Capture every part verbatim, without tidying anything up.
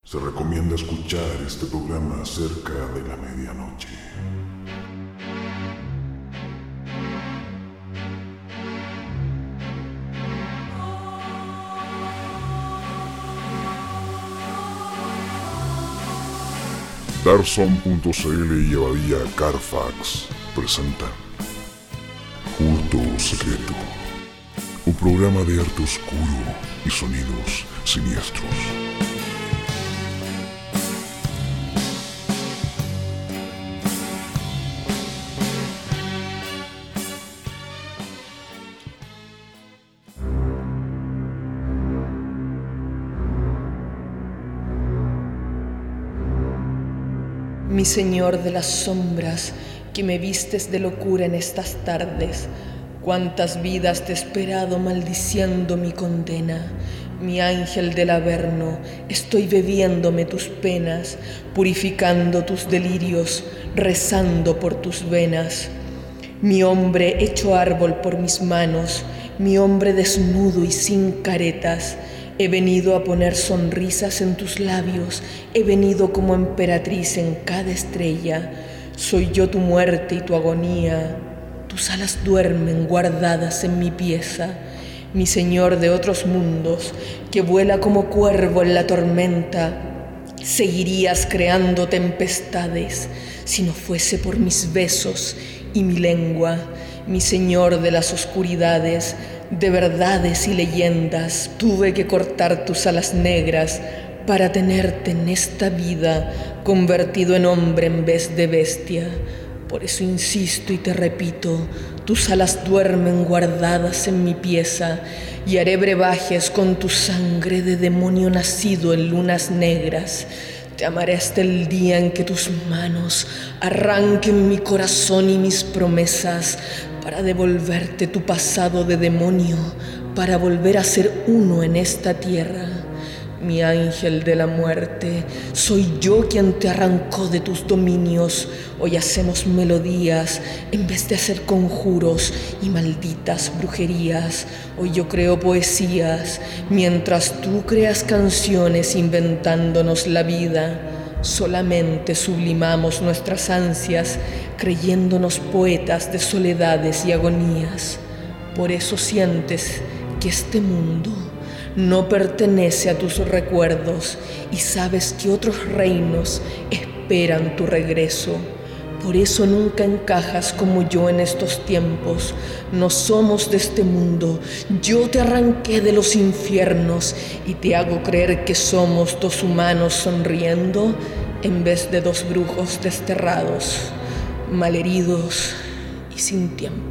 Se recomienda escuchar este programa cerca de la medianoche. Darson punto c l y Abadía Carfax presentan Culto Secreto, un programa de arte oscuro y sonidos siniestros. Mi Señor de las sombras, que me vistes de locura en estas tardes, cuántas vidas te he esperado maldiciendo mi condena. Mi ángel del Averno, estoy bebiéndome tus penas, purificando tus delirios, rezando por tus venas. Mi hombre hecho árbol por mis manos, mi hombre desnudo y sin caretas, he venido a poner sonrisas en tus labios, he venido como emperatriz en cada estrella. Soy yo tu muerte y tu agonía, tus alas duermen guardadas en mi pieza. Mi Señor de otros mundos, que vuela como cuervo en la tormenta, seguirías creando tempestades si no fuese por mis besos y mi lengua. Mi Señor de las oscuridades, de verdades y leyendas, tuve que cortar tus alas negras para tenerte en esta vida, convertido en hombre en vez de bestia. Por eso insisto y te repito, tus alas duermen guardadas en mi pieza, y haré brebajes con tu sangre de demonio nacido en lunas negras. Te amaré hasta el día en que tus manos arranquen mi corazón y mis promesas, para devolverte tu pasado de demonio, para volver a ser uno en esta tierra. Mi ángel de la muerte, soy yo quien te arrancó de tus dominios. Hoy hacemos melodías en vez de hacer conjuros y malditas brujerías. Hoy yo creo poesías, mientras tú creas canciones inventándonos la vida. Solamente sublimamos nuestras ansias, creyéndonos poetas de soledades y agonías. Por eso sientes que este mundo no pertenece a tus recuerdos y sabes que otros reinos esperan tu regreso. Por eso nunca encajas como yo en estos tiempos. No somos de este mundo. Yo te arranqué de los infiernos y te hago creer que somos dos humanos sonriendo en vez de dos brujos desterrados, malheridos y sin tiempo.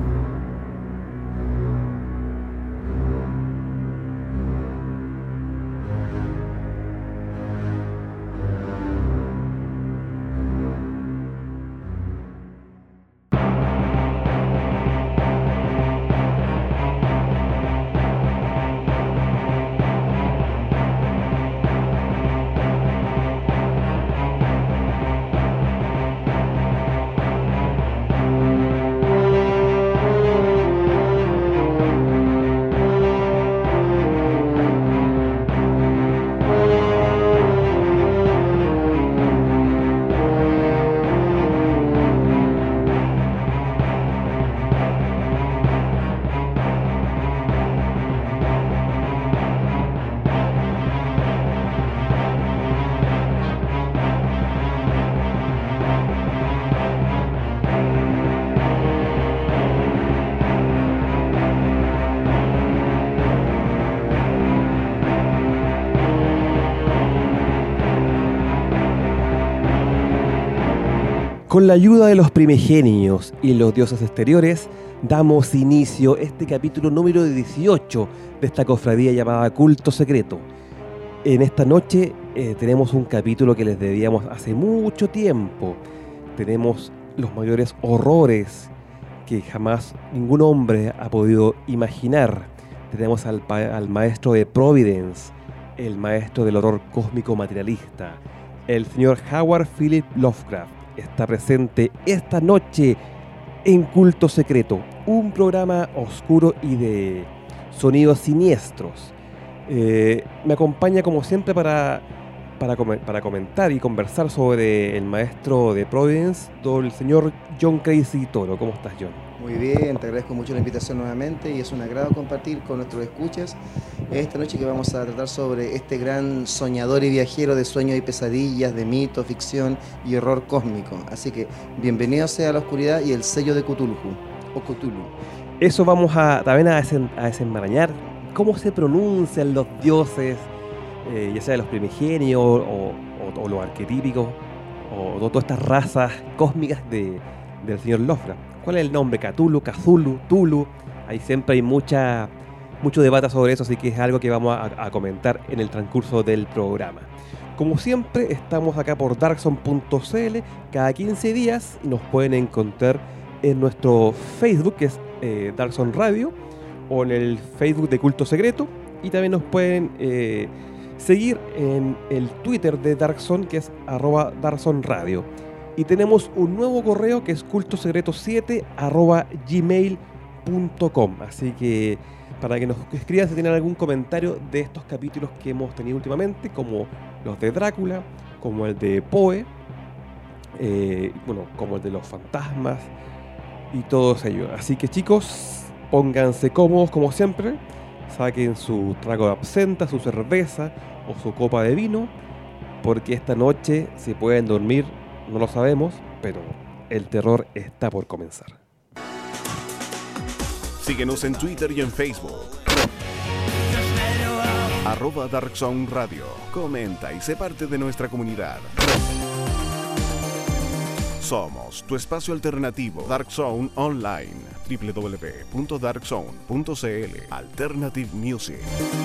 Con la ayuda de los primigenios y los dioses exteriores, damos inicio a este capítulo número dieciocho de esta cofradía llamada Culto Secreto. En esta noche eh, tenemos un capítulo que les debíamos hace mucho tiempo. Tenemos los mayores horrores que jamás ningún hombre ha podido imaginar. Tenemos al, pa- al maestro de Providence, el maestro del horror cósmico materialista, el señor Howard Philip Lovecraft. Está presente esta noche en Culto Secreto, un programa oscuro y de sonidos siniestros. Eh, me acompaña como siempre para para, com- para comentar y conversar sobre el maestro de Providence, el señor John Crazy Toro. ¿Cómo estás, John? Muy bien, te agradezco mucho la invitación nuevamente y es un agrado compartir con nuestros escuchas esta noche que vamos a tratar sobre este gran soñador y viajero de sueños y pesadillas, de mito, ficción y horror cósmico. Así que bienvenido sea a la oscuridad y el sello de Cthulhu, o Cthulhu. Eso vamos a también a, desen, a desenmarañar. ¿Cómo se pronuncian los dioses, eh, ya sea de los primigenios o, o, o los arquetípicos, o, o todas estas razas cósmicas de, del señor Lovecraft? ¿Cuál es el nombre? Cthulhu, Cthulhu, Tulu. Ahí siempre hay mucha, mucho debate sobre eso, así que es algo que vamos a, a comentar en el transcurso del programa. Como siempre, estamos acá por darkzone punto c l cada quince días y nos pueden encontrar en nuestro Facebook, que es eh, Darkzone Radio, o en el Facebook de Culto Secreto, y también nos pueden eh, seguir en el Twitter de Darkzone, que es arroba Darkzone Radio. Y tenemos un nuevo correo que es cultosecreto siete arroba gmail punto com. Así que para que nos escriban si tienen algún comentario de estos capítulos que hemos tenido últimamente, como los de Drácula, como el de Poe, eh, bueno, como el de los fantasmas y todos ellos. Así que, chicos, pónganse cómodos como siempre, saquen su trago de absenta, su cerveza o su copa de vino, porque esta noche se pueden dormir. No lo sabemos, pero el terror está por comenzar. Síguenos en Twitter y en Facebook. Arroba Darkzone Radio. Comenta y sé parte de nuestra comunidad. Somos tu espacio alternativo Darkzone Online. doble u doble u doble u punto darkzone punto c l. Alternative Music.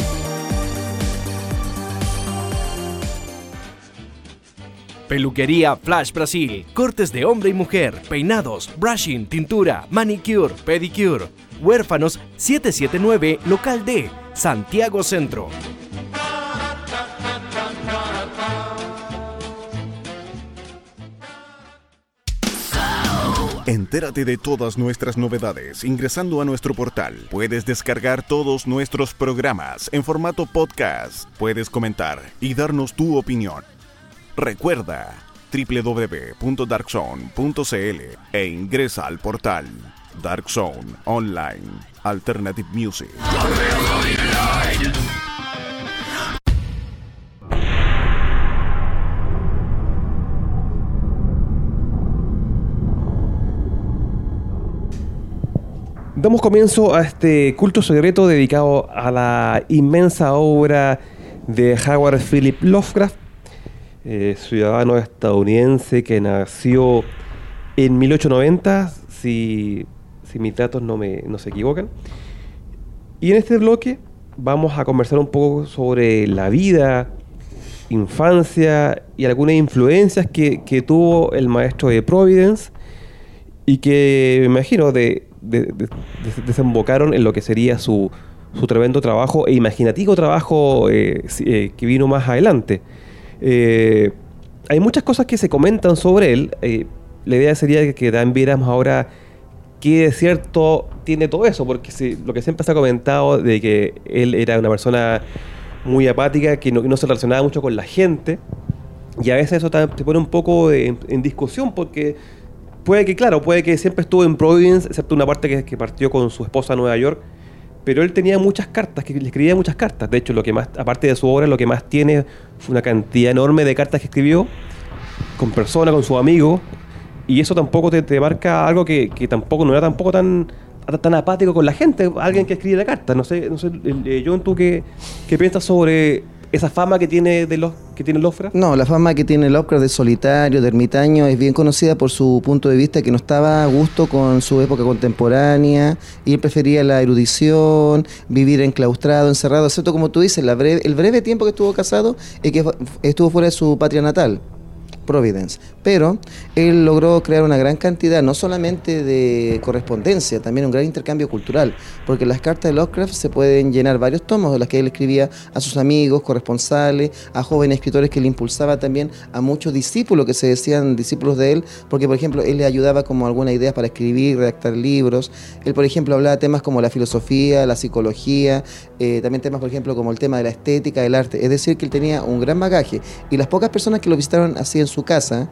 Peluquería Flash Brasil, cortes de hombre y mujer, peinados, brushing, tintura, manicure, pedicure. Huérfanos siete siete nueve, local D, Santiago Centro. Entérate de todas nuestras novedades ingresando a nuestro portal. Puedes descargar todos nuestros programas en formato podcast. Puedes comentar y darnos tu opinión. Recuerda doble u doble u doble u punto darkzone punto c l e ingresa al portal Darkzone Online Alternative Music. Damos comienzo a este culto secreto dedicado a la inmensa obra de Howard Philip Lovecraft, Eh, ciudadano estadounidense que nació en mil ochocientos noventa, si, si mis datos no, me, no se equivocan. Y en este bloque vamos a conversar un poco sobre la vida, infancia y algunas influencias que, que tuvo el maestro de Providence y que, me imagino, de, de, de, de, desembocaron en lo que sería su, su tremendo trabajo e imaginativo trabajo eh, eh, que vino más adelante. Eh, hay muchas cosas que se comentan sobre él. Eh, la idea sería que, que también viéramos ahora qué de cierto tiene todo eso, porque si, lo que siempre se ha comentado de que él era una persona muy apática, que no, no se relacionaba mucho con la gente, y a veces eso también te pone un poco de, en, en discusión, porque puede que, claro, puede que siempre estuvo en Providence, excepto una parte que, que partió con su esposa a Nueva York, pero él tenía muchas cartas, que le escribía muchas cartas. De hecho, lo que más, aparte de su obra, lo que más tiene fue una cantidad enorme de cartas que escribió con personas, con sus amigos, y eso tampoco te, te marca algo que, que tampoco no era tampoco tan, tan apático con la gente, alguien que escribe la carta. No sé, no sé, eh, John, ¿tú qué, qué piensas sobre esa fama que tiene de los que tiene Lovecraft? No, la fama que tiene Lovecraft de solitario, de ermitaño, es bien conocida por su punto de vista que no estaba a gusto con su época contemporánea y él prefería la erudición, vivir enclaustrado, encerrado, excepto como tú dices, la breve, el breve tiempo que estuvo casado y que estuvo fuera de su patria natal. Providence. Pero él logró crear una gran cantidad, no solamente de correspondencia, también un gran intercambio cultural, porque las cartas de Lovecraft se pueden llenar varios tomos, de las que él escribía a sus amigos, corresponsales, a jóvenes escritores que le impulsaba también, a muchos discípulos que se decían discípulos de él, porque por ejemplo él le ayudaba como algunas ideas para escribir, redactar libros. Él por ejemplo hablaba de temas como la filosofía, la psicología, eh, también temas por ejemplo como el tema de la estética, del arte, es decir que él tenía un gran bagaje, y las pocas personas que lo visitaron así en su casa,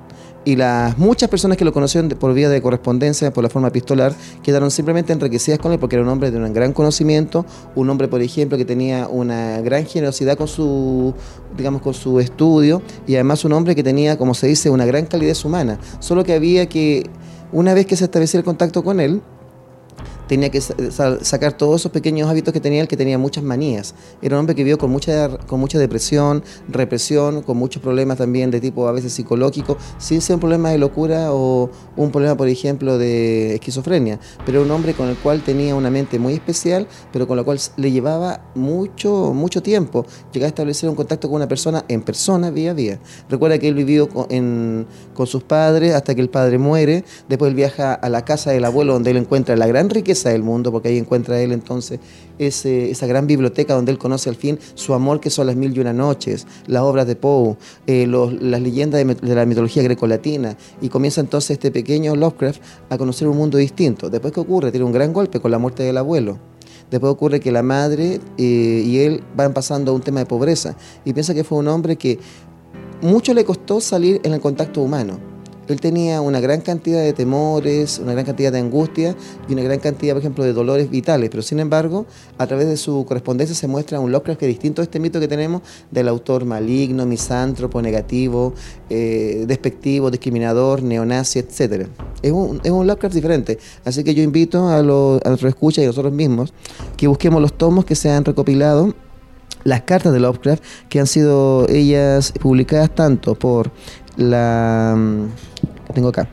y las muchas personas que lo conocieron de, por vía de correspondencia, por la forma epistolar, quedaron simplemente enriquecidas con él, porque era un hombre de un gran conocimiento, un hombre, por ejemplo, que tenía una gran generosidad con su, digamos, con su estudio, y además un hombre que tenía, como se dice, una gran calidez humana. Solo que había que, una vez que se establecía el contacto con él, tenía que sacar todos esos pequeños hábitos que tenía él, que tenía muchas manías. Era un hombre que vivió con mucha, con mucha depresión, represión, con muchos problemas también de tipo a veces psicológico, sin ser un problema de locura o un problema, por ejemplo, de esquizofrenia. Pero era un hombre con el cual tenía una mente muy especial, pero con la cual le llevaba mucho, mucho tiempo llegar a establecer un contacto con una persona en persona, día a día. Recuerda que él vivió con, en, con sus padres hasta que el padre muere, después él viaja a la casa del abuelo, donde él encuentra la gran riqueza del mundo, porque ahí encuentra él entonces ese, esa gran biblioteca donde él conoce al fin su amor, que son las mil y una noches, las obras de Poe, eh, los, las leyendas de, de la mitología grecolatina, y comienza entonces este pequeño Lovecraft a conocer un mundo distinto. Después, ¿qué ocurre? Tiene un gran golpe con la muerte del abuelo. Después ocurre que la madre eh, y él van pasando a un tema de pobreza, y piensa que fue un hombre que mucho le costó salir en el contacto humano. Él tenía una gran cantidad de temores, una gran cantidad de angustia y una gran cantidad, por ejemplo, de dolores vitales, pero sin embargo, a través de su correspondencia se muestra un Lovecraft que es distinto a este mito que tenemos del autor maligno, misántropo, negativo, eh, despectivo, discriminador, neonazi, etcétera. Es un, es un Lovecraft diferente, así que yo invito a, los, a nuestros escuchas y a nosotros mismos que busquemos los tomos que se han recopilado, las cartas de Lovecraft, que han sido ellas publicadas tanto por la tengo acá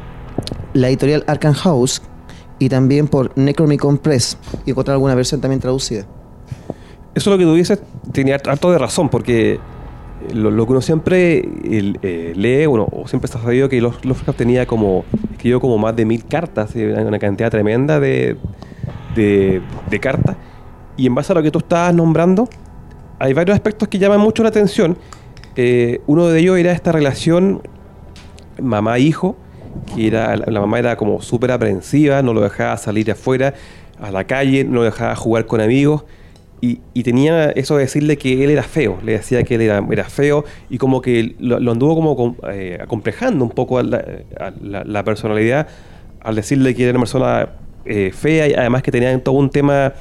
la editorial Arkham House y también por Necronomicon Press, y encontrar alguna versión también traducida. Eso es lo que tú dices, tenía harto de razón, porque lo, lo que uno siempre el, eh, lee, bueno, o siempre se ha sabido que Lovecraft tenía como, escribió como más de mil cartas, una cantidad tremenda de, de, de cartas, y en base a lo que tú estabas nombrando, hay varios aspectos que llaman mucho la atención. Eh, uno de ellos era esta relación mamá-hijo, que era, la mamá era como súper aprensiva, no lo dejaba salir afuera, a la calle, no lo dejaba jugar con amigos, y, y tenía eso de decirle que él era feo, le decía que él era, era feo, y como que lo, lo anduvo como eh, acomplejando un poco a la, a la, la personalidad, al decirle que era una persona eh, fea, y además que tenían todo un tema,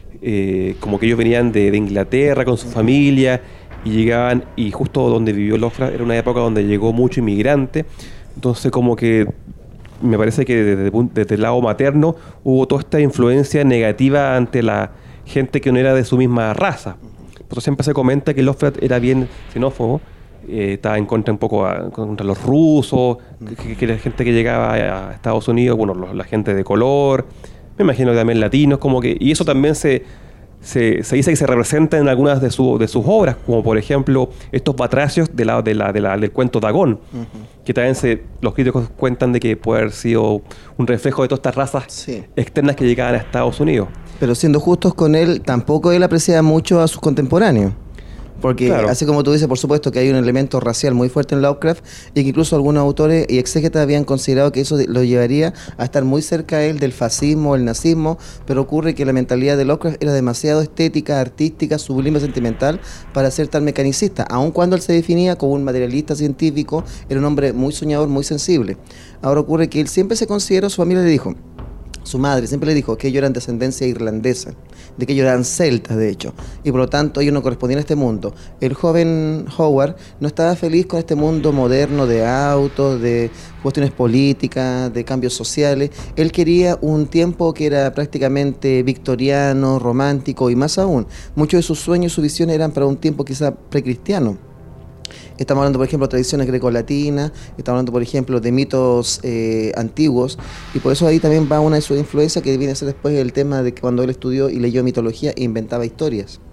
eh, como que ellos venían de, de Inglaterra con su familia, y llegaban, y justo donde vivió Lovecraft era una época donde llegó mucho inmigrante, entonces como que me parece que desde, desde el lado materno hubo toda esta influencia negativa ante la gente que no era de su misma raza. Por eso siempre se comenta que Lovecraft era bien xenófobo, eh, estaba en contra un poco a, contra los rusos, que, que la gente que llegaba a Estados Unidos, bueno, los, la gente de color, me imagino que también latinos, como que, y eso también se Se, se dice que se representa en algunas de, su, de sus obras, como por ejemplo estos batracios de la, de la, de la, del cuento Dagón, uh-huh. que también se, los críticos cuentan de que puede haber sido un reflejo de todas estas razas sí. externas que llegaban a Estados Unidos. Pero siendo justos con él, tampoco él apreciaba mucho a sus contemporáneos. Porque claro. así como tú dices, por supuesto que hay un elemento racial muy fuerte en Lovecraft, y que incluso algunos autores y exégetas habían considerado que eso lo llevaría a estar muy cerca a él del fascismo, el nazismo, pero ocurre que la mentalidad de Lovecraft era demasiado estética, artística, sublime, sentimental para ser tan mecanicista, aun cuando él se definía como un materialista científico, era un hombre muy soñador, muy sensible. Ahora ocurre que él siempre se consideró, su familia le dijo, su madre siempre le dijo que ellos eran de ascendencia irlandesa, de que ellos eran celtas, de hecho, y por lo tanto ellos no correspondían a este mundo. El joven Howard no estaba feliz con este mundo moderno de autos, de cuestiones políticas, de cambios sociales. Él quería un tiempo que era prácticamente victoriano, romántico, y más aún, muchos de sus sueños y sus visiones eran para un tiempo quizá precristiano. Estamos hablando, por ejemplo, de tradiciones grecolatinas, estamos hablando, por ejemplo, de mitos eh, antiguos, y por eso ahí también va una de sus influencias, que viene a ser después el tema de que cuando él estudió y leyó mitología e inventaba historias.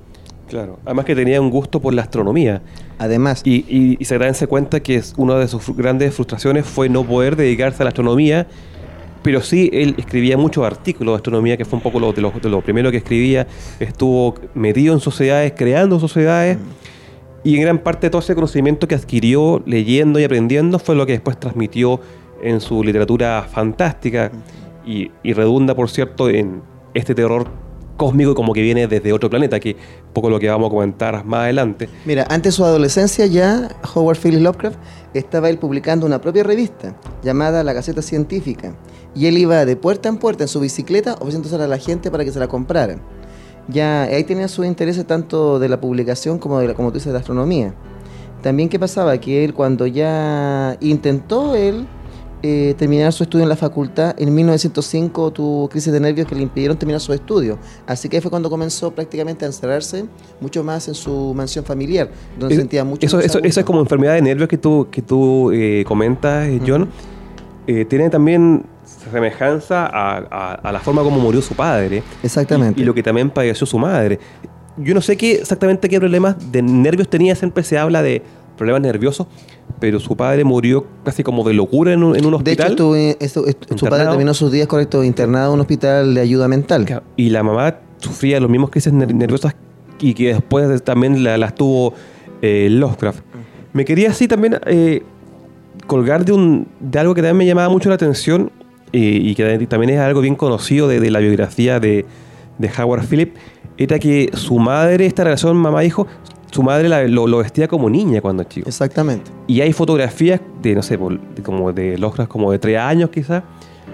Claro, además que tenía un gusto por la astronomía. Además. Y, y, y se darse cuenta que es una de sus fr- grandes frustraciones fue no poder dedicarse a la astronomía, pero sí él escribía muchos artículos de astronomía, que fue un poco lo, de, lo, de lo primero que escribía. Estuvo metido en sociedades, creando sociedades, mm. y en gran parte todo ese conocimiento que adquirió leyendo y aprendiendo fue lo que después transmitió en su literatura fantástica, mm. y, y redunda, por cierto, en este terror cósmico como que viene desde otro planeta, que un poco lo que vamos a comentar más adelante. Mira, antes de su adolescencia ya, Howard Phillips Lovecraft estaba él publicando una propia revista llamada La Gaceta Científica, y él iba de puerta en puerta en su bicicleta ofreciéndose a la gente para que se la compraran. Ya ahí tenía sus intereses tanto de la publicación como de la, como tú dices, de la astronomía. También, ¿qué pasaba? Que él, cuando ya intentó él Eh, terminar su estudio en la facultad, en mil novecientos cinco tuvo crisis de nervios que le impidieron terminar su estudio, así que fue cuando comenzó prácticamente a encerrarse mucho más en su mansión familiar, donde es, sentía mucho eso, eso, eso es como enfermedad de nervios que tú, que tú eh, comentas, eh, John. Uh-huh. eh, tiene también semejanza a, a, a la forma como murió su padre. Exactamente. Y, y lo que también padeció su madre. Yo no sé qué exactamente qué problemas de nervios tenía, siempre se habla de problemas nerviosos, pero su padre murió casi como de locura en un, en un hospital. De hecho, estuve, esto, esto, su padre terminó sus días, correcto, internado en un hospital de ayuda mental. Y la mamá sufría los mismos crisis nerviosas y que después también la, las tuvo eh, Lovecraft. Me quería así también eh, colgar de, un, de algo que también me llamaba mucho la atención, eh, y que también es algo bien conocido de, de la biografía de, de Howard Phillips, era que su madre, esta relación mamá-hijo, su madre la, lo, lo vestía como niña cuando chico. Exactamente. Y hay fotografías de, no sé, de, como de Lovecraft, como de tres años quizás,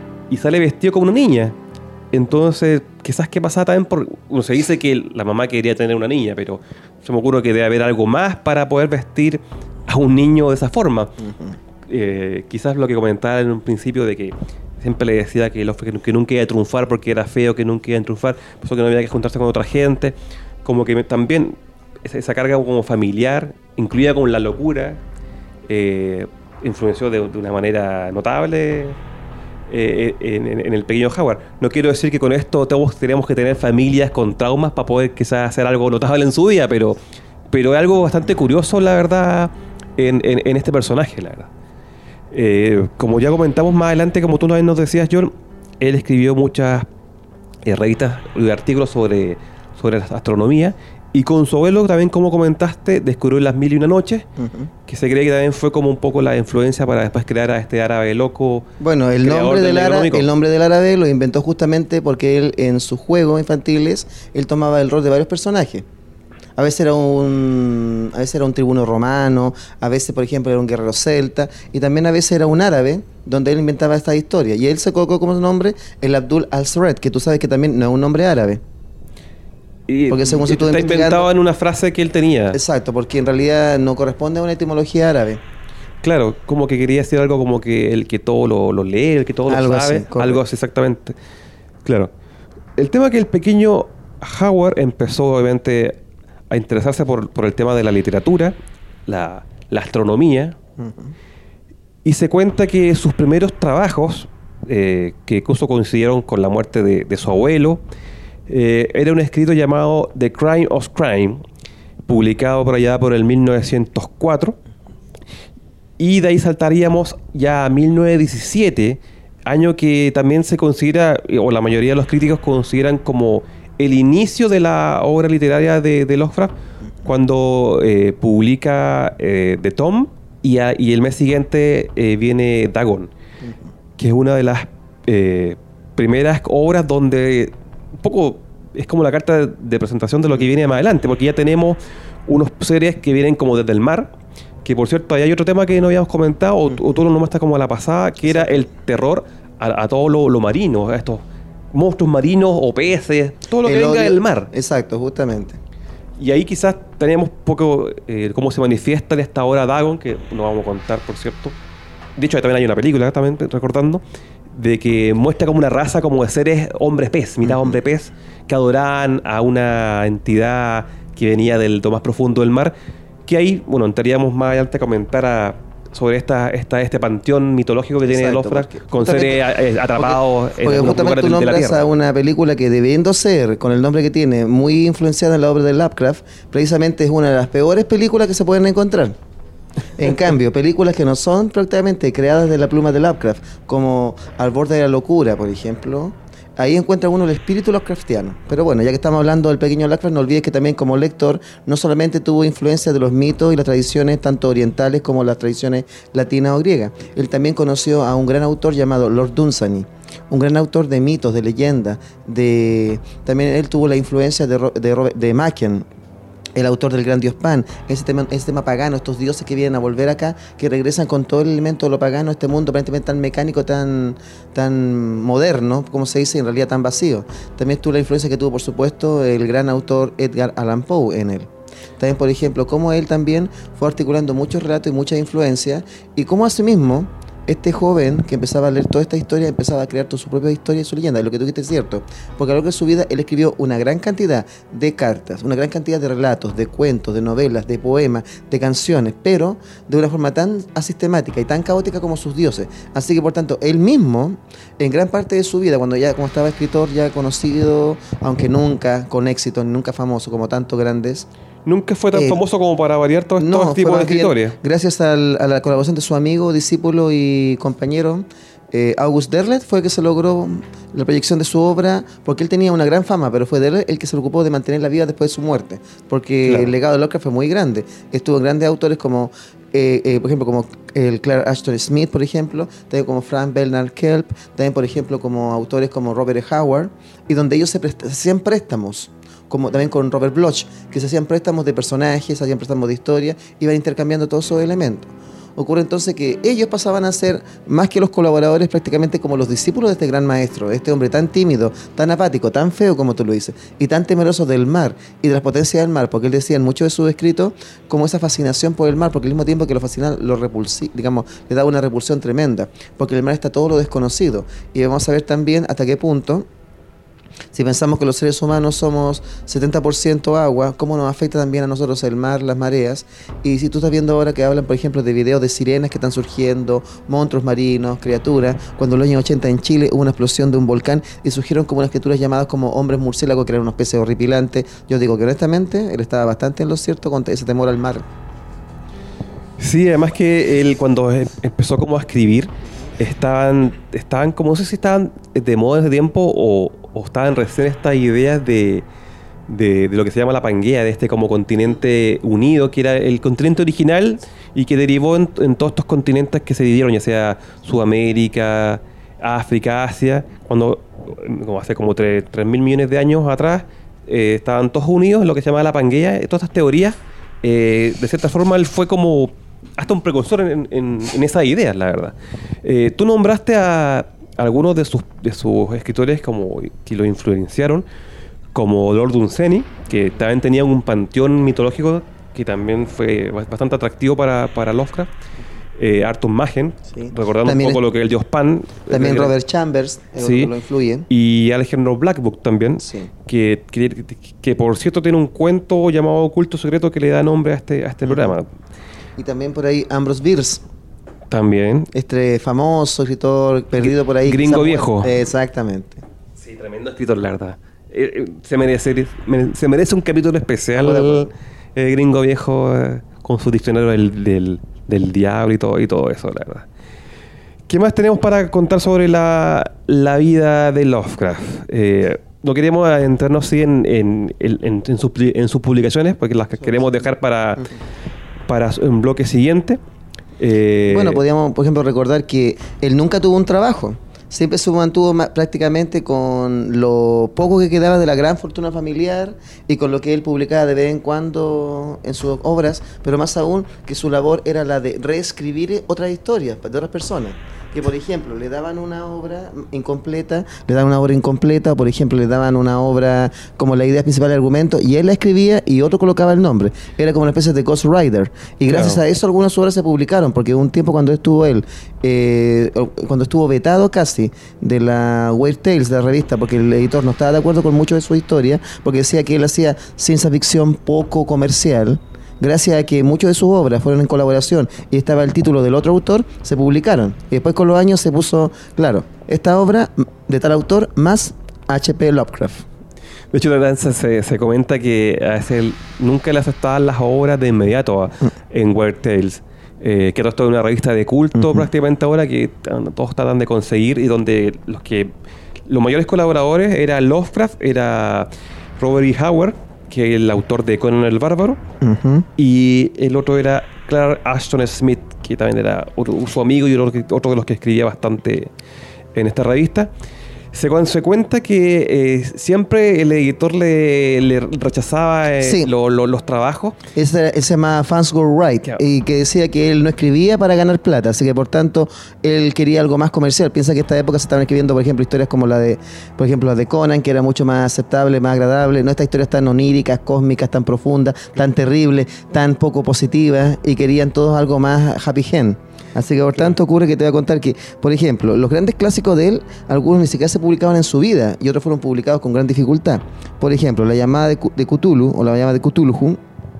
y sale vestido como una niña. Entonces, quizás qué pasaba también por... Uno se dice que la mamá quería tener una niña, pero se me ocurre que debe haber algo más para poder vestir a un niño de esa forma. Uh-huh. Eh, quizás lo que comentaba en un principio de que siempre le decía que, Lovecraft, que nunca iba a triunfar porque era feo, que nunca iba a triunfar, por eso que no había que juntarse con otra gente. Como que me, también... esa carga como familiar, incluida con la locura, eh, influenció de, de una manera notable eh, en, en, en el pequeño Howard. No quiero decir que con esto todos tenemos que tener familias con traumas para poder quizás hacer algo notable en su vida, pero, pero es algo bastante curioso, la verdad, en, en, en este personaje, la verdad. Eh, como ya comentamos más adelante, como tú una vez nos decías, John, él escribió muchas eh, revistas y artículos sobre, sobre la astronomía. Y con su abuelo también, como comentaste, descubrió Las Mil y Una Noches, uh-huh. que se cree que también fue como un poco la influencia para después crear a este árabe loco. Bueno, el nombre del, del árabe, el nombre del árabe lo inventó justamente porque él en sus juegos infantiles él tomaba el rol de varios personajes. A veces era un a veces era un tribuno romano, a veces, por ejemplo, era un guerrero celta, y también a veces era un árabe, donde él inventaba esta historia. Y él se colocó como nombre el Abdul al-Sred, que tú sabes que también no es un nombre árabe. Y porque según se está inventado en una frase que él tenía. Exacto, porque en realidad no corresponde a una etimología árabe. Claro, como que quería decir algo como que el que todo lo, lo lee, el que todo algo lo sabe, así, algo así exactamente. Claro. El tema es que el pequeño Howard empezó obviamente a interesarse por, por el tema de la literatura, la, la astronomía, uh-huh. y se cuenta que sus primeros trabajos, eh, que incluso coincidieron con la muerte de, de su abuelo, Eh, era un escrito llamado The Crime of Crime, publicado por allá por el mil novecientos cuatro, y de ahí saltaríamos ya a mil novecientos diecisiete, año que también se considera, o la mayoría de los críticos consideran como el inicio de la obra literaria de, de Lovecraft, cuando eh, publica eh, The Tomb, y, a, y el mes siguiente eh, viene Dagon, que es una de las eh, primeras obras donde un poco es como la carta de presentación de lo que viene más adelante, porque ya tenemos unos seres que vienen como desde el mar, que por cierto, ahí hay otro tema que no habíamos comentado, o, o tú lo nomás como a la pasada, que era el terror a, a todo lo, lo marino, a estos monstruos marinos o peces, todo lo que el venga odio, del mar. Exacto, justamente. Y ahí quizás tenemos poco eh, cómo se manifiesta en esta obra Dagon, que no vamos a contar, por cierto. De hecho, también hay una película, también recordando, de que muestra como una raza como de seres hombre-pez, mitad uh-huh. hombre-pez, que adoraban a una entidad que venía del lo más profundo del mar, que ahí, bueno, entraríamos más adelante a comentar a sobre esta, esta este panteón mitológico que tiene Exacto, Lovecraft, porque con seres eh, atrapados Porque, en porque algunos justamente lugares tú de, de la nombras Tierra. a una película que, debiendo ser, con el nombre que tiene, muy influenciada en la obra de Lovecraft, precisamente es una de las peores películas que se pueden encontrar. En cambio, películas que no son prácticamente creadas de la pluma de Lovecraft, como Al borde de la locura, por ejemplo, ahí encuentra uno el espíritu Lovecraftiano. Pero bueno, ya que estamos hablando del pequeño Lovecraft, no olvides que también como lector no solamente tuvo influencia de los mitos y las tradiciones tanto orientales como las tradiciones latinas o griegas. Él también conoció a un gran autor llamado Lord Dunsany, un gran autor de mitos, de leyendas. De... También él tuvo la influencia de, Ro... de, Robert... de Machen, el autor del gran dios Pan, ese tema, ese tema pagano, estos dioses que vienen a volver acá, que regresan con todo el elemento de lo pagano a este mundo aparentemente tan mecánico, tan, tan moderno, como se dice, en realidad tan vacío. También tuvo la influencia que tuvo, por supuesto, el gran autor Edgar Allan Poe en él. También, por ejemplo, cómo él también fue articulando muchos relatos y muchas influencias, y cómo asimismo este joven que empezaba a leer toda esta historia empezaba a crear toda su propia historia y su leyenda. Y lo que tú dijiste es cierto, porque a lo largo de su vida él escribió una gran cantidad de cartas, una gran cantidad de relatos, de cuentos, de novelas, de poemas, de canciones, pero de una forma tan asistemática y tan caótica como sus dioses. Así que, por tanto, él mismo, en gran parte de su vida, cuando ya como estaba escritor, ya conocido, aunque nunca con éxito, nunca famoso como tantos grandes, Nunca fue tan Eh, famoso como para variar todo, no, todo este tipo fue de más bien escritores. Gracias al- a la colaboración de su amigo, discípulo y compañero eh, August Derleth fue que se logró la proyección de su obra, porque él tenía una gran fama, pero fue Derleth el que se ocupó de mantenerla viva después de su muerte, porque Claro. el legado de Lovecraft fue muy grande. Estuvo en grandes autores como, eh, eh, por ejemplo, como el Clark Ashton Smith, por ejemplo, también como Frank Bernard Kelp, también, por ejemplo, como autores como Robert E. Howard, y donde ellos se, prest- se hacían préstamos, como también con Robert Bloch, que se hacían préstamos de personajes, se hacían préstamos de historia, iban intercambiando todos esos elementos. Ocurre entonces que ellos pasaban a ser, más que los colaboradores, prácticamente como los discípulos de este gran maestro, este hombre tan tímido, tan apático, tan feo como tú lo dices, y tan temeroso del mar y de las potencias del mar, porque él decía en muchos de sus escritos como esa fascinación por el mar, porque al mismo tiempo que lo fascina, lo repulsi, digamos, le da una repulsión tremenda, porque en el mar está todo lo desconocido. Y vamos a ver también hasta qué punto, si pensamos que los seres humanos somos setenta por ciento agua, ¿cómo nos afecta también a nosotros el mar, las mareas? Y si tú estás viendo ahora que hablan, por ejemplo, de videos de sirenas que están surgiendo, monstruos marinos, criaturas, cuando en los años ochenta en Chile hubo una explosión de un volcán y surgieron como unas criaturas llamadas como hombres murciélagos, que eran una especie horripilante. Yo digo que honestamente él estaba bastante en lo cierto con ese temor al mar. Sí, además que él cuando em- empezó como a escribir, estaban, estaban como, no sé si estaban de moda en ese tiempo o, o estaban recién estas ideas de, de, de lo que se llama la Pangea, de este como continente unido, que era el continente original y que derivó en, en todos estos continentes que se dividieron, ya sea Sudamérica, África, Asia, cuando como hace como tres mil millones de años atrás, eh, estaban todos unidos en lo que se llama la Pangea. Todas estas teorías, eh, de cierta forma, él fue como hasta un precursor en, en, en esas ideas, la verdad. Eh, tú nombraste a algunos de sus, de sus escritores como que lo influenciaron, como Lord Dunsany, que también tenía un panteón mitológico que también fue bastante atractivo para, para Lovecraft. Eh, Arthur Machen, Sí. recordando También un poco es- lo que es el dios Pan. También eh, Robert Chambers, es otro sí. que lo influye. Y Alejandro Blackbook también, Sí. que, que, que por cierto tiene un cuento llamado Oculto Secreto que le da nombre a este, a este Ujú. programa. Y también por ahí Ambrose Bierce, También. este famoso escritor perdido por ahí. Gringo quizá- viejo. Exactamente. Sí, tremendo escritor, la verdad. Eh, eh, se, merece, mere- se merece un capítulo especial, Estamos de acuerdo. eh, Gringo viejo, eh, con su diccionario del, del, del diablo y todo, y todo eso, la verdad. ¿Qué más tenemos para contar sobre la, la vida de Lovecraft? Eh, no queremos adentrarnos sí, en, en, en, en, sus, en sus publicaciones, porque las queremos dejar para, para un bloque siguiente. Eh, Bueno, podríamos, por ejemplo, recordar que él nunca tuvo un trabajo. Siempre se mantuvo ma- prácticamente con lo poco que quedaba de la gran fortuna familiar y con lo que él publicaba de vez en cuando en sus obras, pero más aún que su labor era la de reescribir otras historias de otras personas. Que, por ejemplo, le daban una obra incompleta, le daban una obra incompleta, o por ejemplo, le daban una obra como la idea principal del argumento, y él la escribía y otro colocaba el nombre. Era como una especie de ghostwriter. Y gracias Claro. a eso algunas obras se publicaron, porque un tiempo cuando estuvo él, eh, cuando estuvo vetado casi de la Weird Tales, de la revista, porque el editor no estaba de acuerdo con mucho de su historia, porque decía que él hacía ciencia ficción poco comercial, gracias a que muchas de sus obras fueron en colaboración y estaba el título del otro autor, se publicaron. Y después con los años se puso, claro, esta obra de tal autor más H P Lovecraft. De hecho, se, se comenta que a veces nunca le aceptaban las obras de inmediato a, mm. en Weird Tales. Eh, que todo esto es una revista de culto uh-huh. prácticamente ahora que todos tratan de conseguir y donde los que los mayores colaboradores era Lovecraft, era Robert E. Howard, que es el autor de Conan el Bárbaro, uh-huh. y el otro era Clark Ashton Smith, que también era otro, su amigo y otro, otro de los que escribía bastante en esta revista. Se, se cuenta que eh, siempre el editor le, le rechazaba eh, sí. lo, lo, los trabajos. Ese, ese se llama Fans Go Right, claro. Y que decía que él no escribía para ganar plata, así que por tanto él quería algo más comercial. Piensa que en esta época se estaban escribiendo, por ejemplo, historias como la de, por ejemplo, la de Conan, que era mucho más aceptable, más agradable, no estas historias tan oníricas, cósmicas, tan profundas, tan terribles, tan poco positivas, y querían todos algo más happy gen. Así que por tanto ocurre que te voy a contar que, por ejemplo, los grandes clásicos de él, algunos ni siquiera se publicaban en su vida y otros fueron publicados con gran dificultad. Por ejemplo, la llamada de, de Cthulhu, o la llamada de Cthulhu,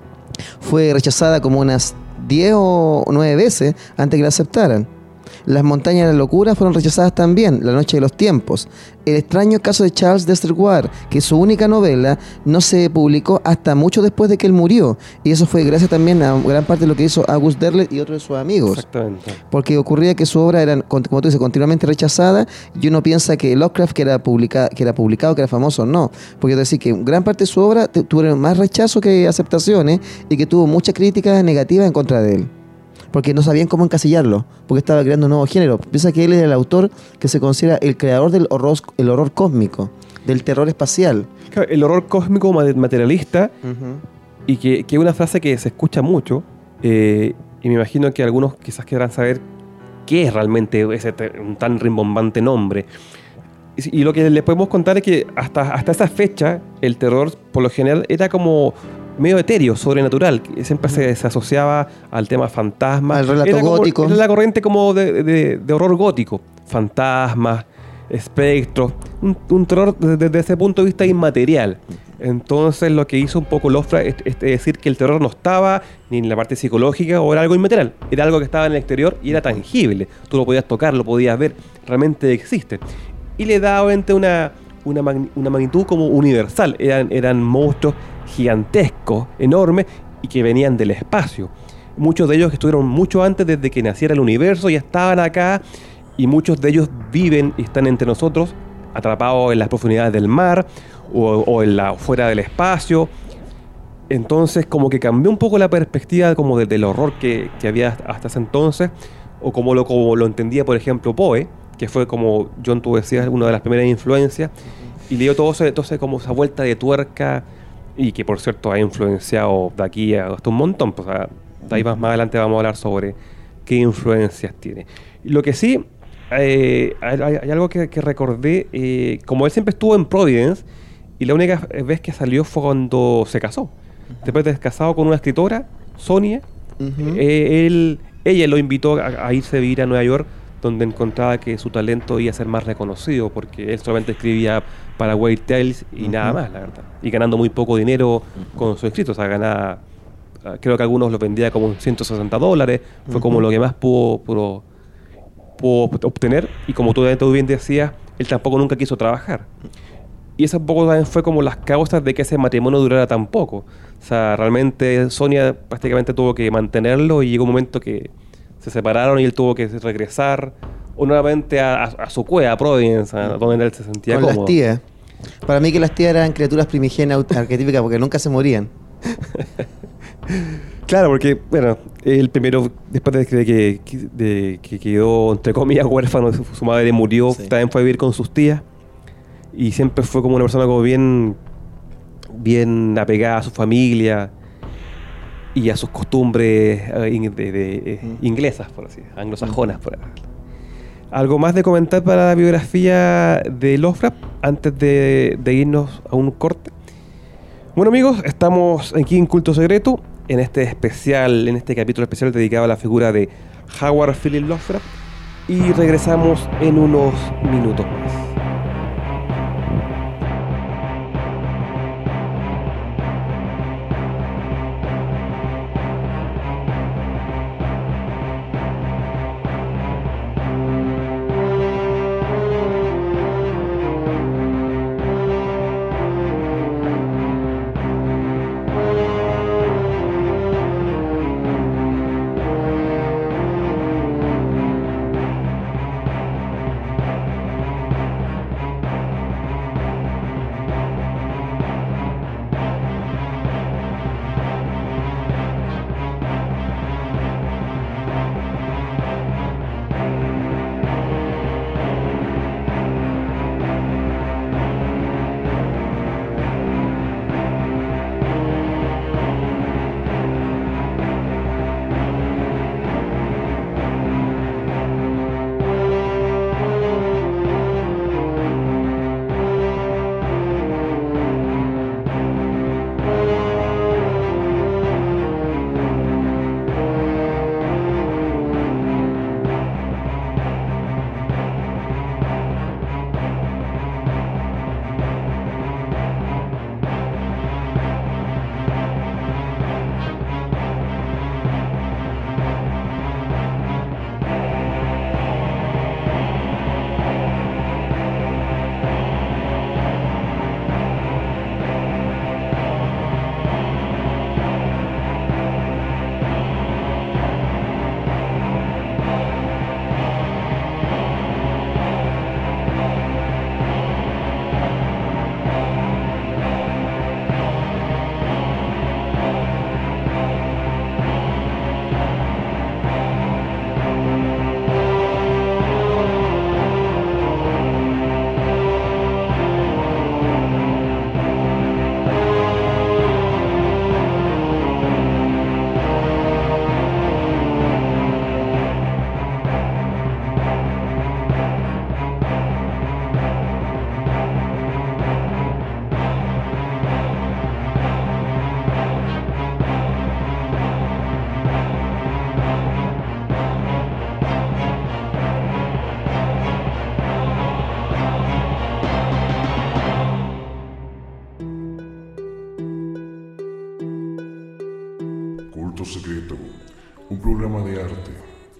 fue rechazada como unas diez o nueve veces antes que la aceptaran. Las montañas de la locura fueron rechazadas también, La noche de los tiempos. El extraño caso de Charles Dexter Ward, que su única novela no se publicó hasta mucho después de que él murió. Y eso fue gracias también a gran parte de lo que hizo August Derleth y otros de sus amigos. Exactamente. Porque ocurría que su obra era, como tú dices, continuamente rechazada, y uno piensa que Lovecraft, que era, publica, que era publicado, que era famoso, no. Porque es decir, que gran parte de su obra tuvieron más rechazo que aceptaciones y que tuvo muchas críticas negativas en contra de él. Porque no sabían cómo encasillarlo, porque estaba creando un nuevo género. Piensa que él es el autor que se considera el creador del horror, el horror cósmico, del terror espacial. Claro, el horror cósmico materialista, uh-huh. y que, que es una frase que se escucha mucho, eh, y me imagino que algunos quizás querrán saber qué es realmente ese un tan rimbombante nombre. Y, y lo que les podemos contar es que hasta, hasta esa fecha, el terror, por lo general, era como medio etéreo, sobrenatural, siempre se, se asociaba al tema fantasma, al relato era como, gótico. Era la corriente como de, de, de horror gótico, fantasmas, espectros, un, un terror desde, desde ese punto de vista inmaterial. Entonces lo que hizo un poco Lovecraft es, es decir que el terror no estaba ni en la parte psicológica o era algo inmaterial, era algo que estaba en el exterior y era tangible, tú lo podías tocar, lo podías ver, realmente existe. Y le da obviamente una, una, magn, una magnitud como universal, eran, eran monstruos gigantescos, enormes, y que venían del espacio. Muchos de ellos que estuvieron mucho antes, desde que naciera el universo, ya estaban acá, y muchos de ellos viven y están entre nosotros, atrapados en las profundidades del mar, o, o en la, fuera del espacio. Entonces como que cambió un poco la perspectiva como de, del horror que, que había hasta ese entonces, o como lo, como lo entendía, por ejemplo, Poe, que fue, como John, tú decías, una de las primeras influencias, y le dio todo eso, entonces como esa vuelta de tuerca, y que por cierto ha influenciado de aquí hasta un montón. Pues, o sea, de ahí más, más adelante vamos a hablar sobre qué influencias tiene. Lo que sí, eh, hay, hay algo que, que recordé, eh, como él siempre estuvo en Providence, y la única vez que salió fue cuando se casó. Uh-huh. Después de casado con una escritora, Sonia, uh-huh. eh, él, ella lo invitó a, a irse a vivir a Nueva York, donde encontraba que su talento iba a ser más reconocido, porque él solamente escribía para Weird Tales y uh-huh. nada más, la verdad. Y ganando muy poco dinero uh-huh. con sus escritos. O sea, ganaba, creo que algunos los vendía como ciento sesenta dólares, fue uh-huh. como lo que más pudo, pudo, pudo obtener. Y como tú, tú bien decías, él tampoco nunca quiso trabajar. Y eso un poco también fue como las causas de que ese matrimonio durara tan poco. O sea, realmente Sonia prácticamente tuvo que mantenerlo, y llegó un momento que se separaron y él tuvo que regresar o nuevamente a, a, a su cueva, a Providence, a donde él se sentía con cómodo. Las tías. Para mí que las tías eran criaturas primigenias arquetípicas porque nunca se morían. Claro, porque, bueno, él primero, después de que, de, de, que quedó, entre comillas, huérfano, su, su madre murió, sí. también fue a vivir con sus tías, y siempre fue como una persona como bien, bien apegada a su familia y a sus costumbres uh, de, de, de, uh-huh. inglesas, por así, anglosajonas, por así. ¿Algo más de comentar para la biografía de Lovecraft antes de, de irnos a un corte? Bueno, amigos, estamos aquí en Culto Secreto, en este especial, en este capítulo especial dedicado a la figura de Howard Phillips Lovecraft, y regresamos en unos minutos más.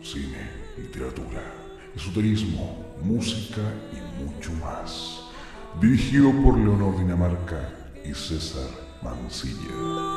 cine, literatura, esoterismo, música y mucho más. Dirigido por Leonor Dinamarca y César Mancilla.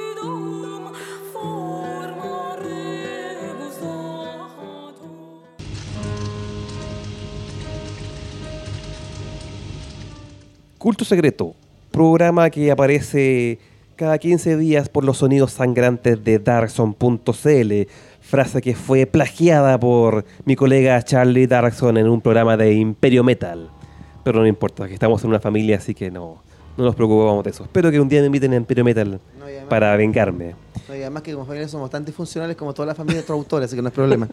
Culto Secreto, programa que aparece cada quince días por los sonidos sangrantes de Darkson punto c l, frase que fue plagiada por mi colega Charlie Darkson en un programa de Imperio Metal. Pero no importa, que estamos en una familia, así que no, no nos preocupamos de eso. Espero que un día me inviten a Imperio Metal no, además, para vengarme. No, y además que como familia somos tan disfuncionales como toda la familia de otros autores, así que no es problema.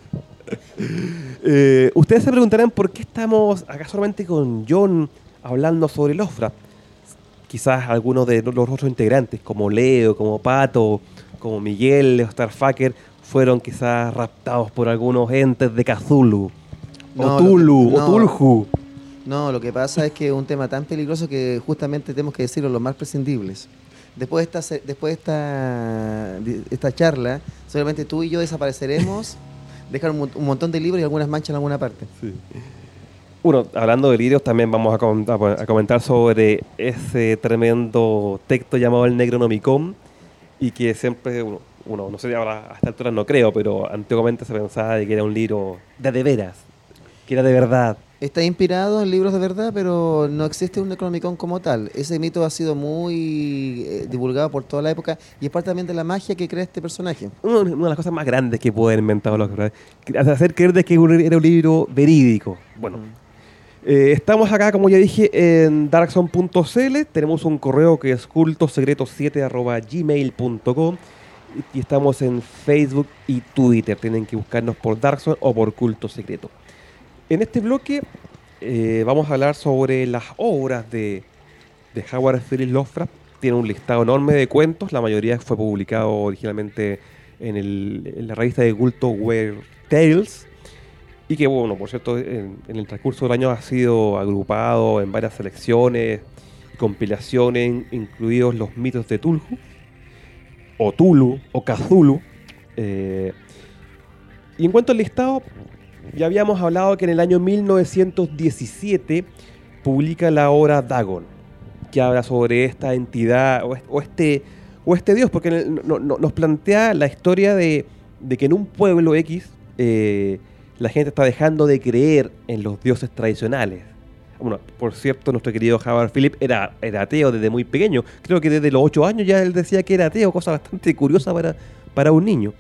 eh, ustedes se preguntarán por qué estamos acá solamente con John hablando sobre Lovecraft. Quizás algunos de los otros integrantes, como Leo, como Pato, como Miguel, Leo Starfucker, fueron quizás raptados por algunos entes de Cthulhu, no, o Tulu, que, no, o Tulhu. No, lo que pasa es que es un tema tan peligroso que justamente tenemos que decirlo los más prescindibles. Después de esta, después de esta, de esta charla, solamente tú y yo desapareceremos, dejar un, un montón de libros y algunas manchas en alguna parte. Sí. Bueno, hablando de libros, también vamos a, com a comentar sobre ese tremendo texto llamado El Necronomicon, y que siempre, uno, uno no sé, ahora a esta altura no creo, pero antiguamente se pensaba de que era un libro de de veras, que era de verdad. Está inspirado en libros de verdad, pero no existe un Necronomicon como tal. Ese mito ha sido muy eh, divulgado por toda la época y es parte también de la magia que crea este personaje. Una, una de las cosas más grandes que pueden inventar los hacer creer de que era un libro verídico. Bueno, mm. eh, estamos acá, como ya dije, en Darkson punto c l. Tenemos un correo que es cultosecreto siete arroba gmail punto com y estamos en Facebook y Twitter. Tienen que buscarnos por Darkson o por Culto Secreto. En este bloque eh, vamos a hablar sobre las obras de, de Howard Phillips Lovecraft. Tiene un listado enorme de cuentos, la mayoría fue publicado originalmente en, el, en la revista de culto Weird Tales, y que, bueno, por cierto, en, en el transcurso del año ha sido agrupado en varias selecciones, compilaciones, incluidos los mitos de Tulhu, o Tulu, o Cthulhu. Eh, y en cuanto al listado, ya habíamos hablado que en el año mil novecientos diecisiete publica la obra Dagon, que habla sobre esta entidad o este, o este dios, porque el, no, no, nos plantea la historia de, de que en un pueblo X eh, la gente está dejando de creer en los dioses tradicionales. Bueno, por cierto, nuestro querido Howard Phillips era, era ateo desde muy pequeño. Creo que desde los ocho años ya él decía que era ateo, cosa bastante curiosa para, para un niño.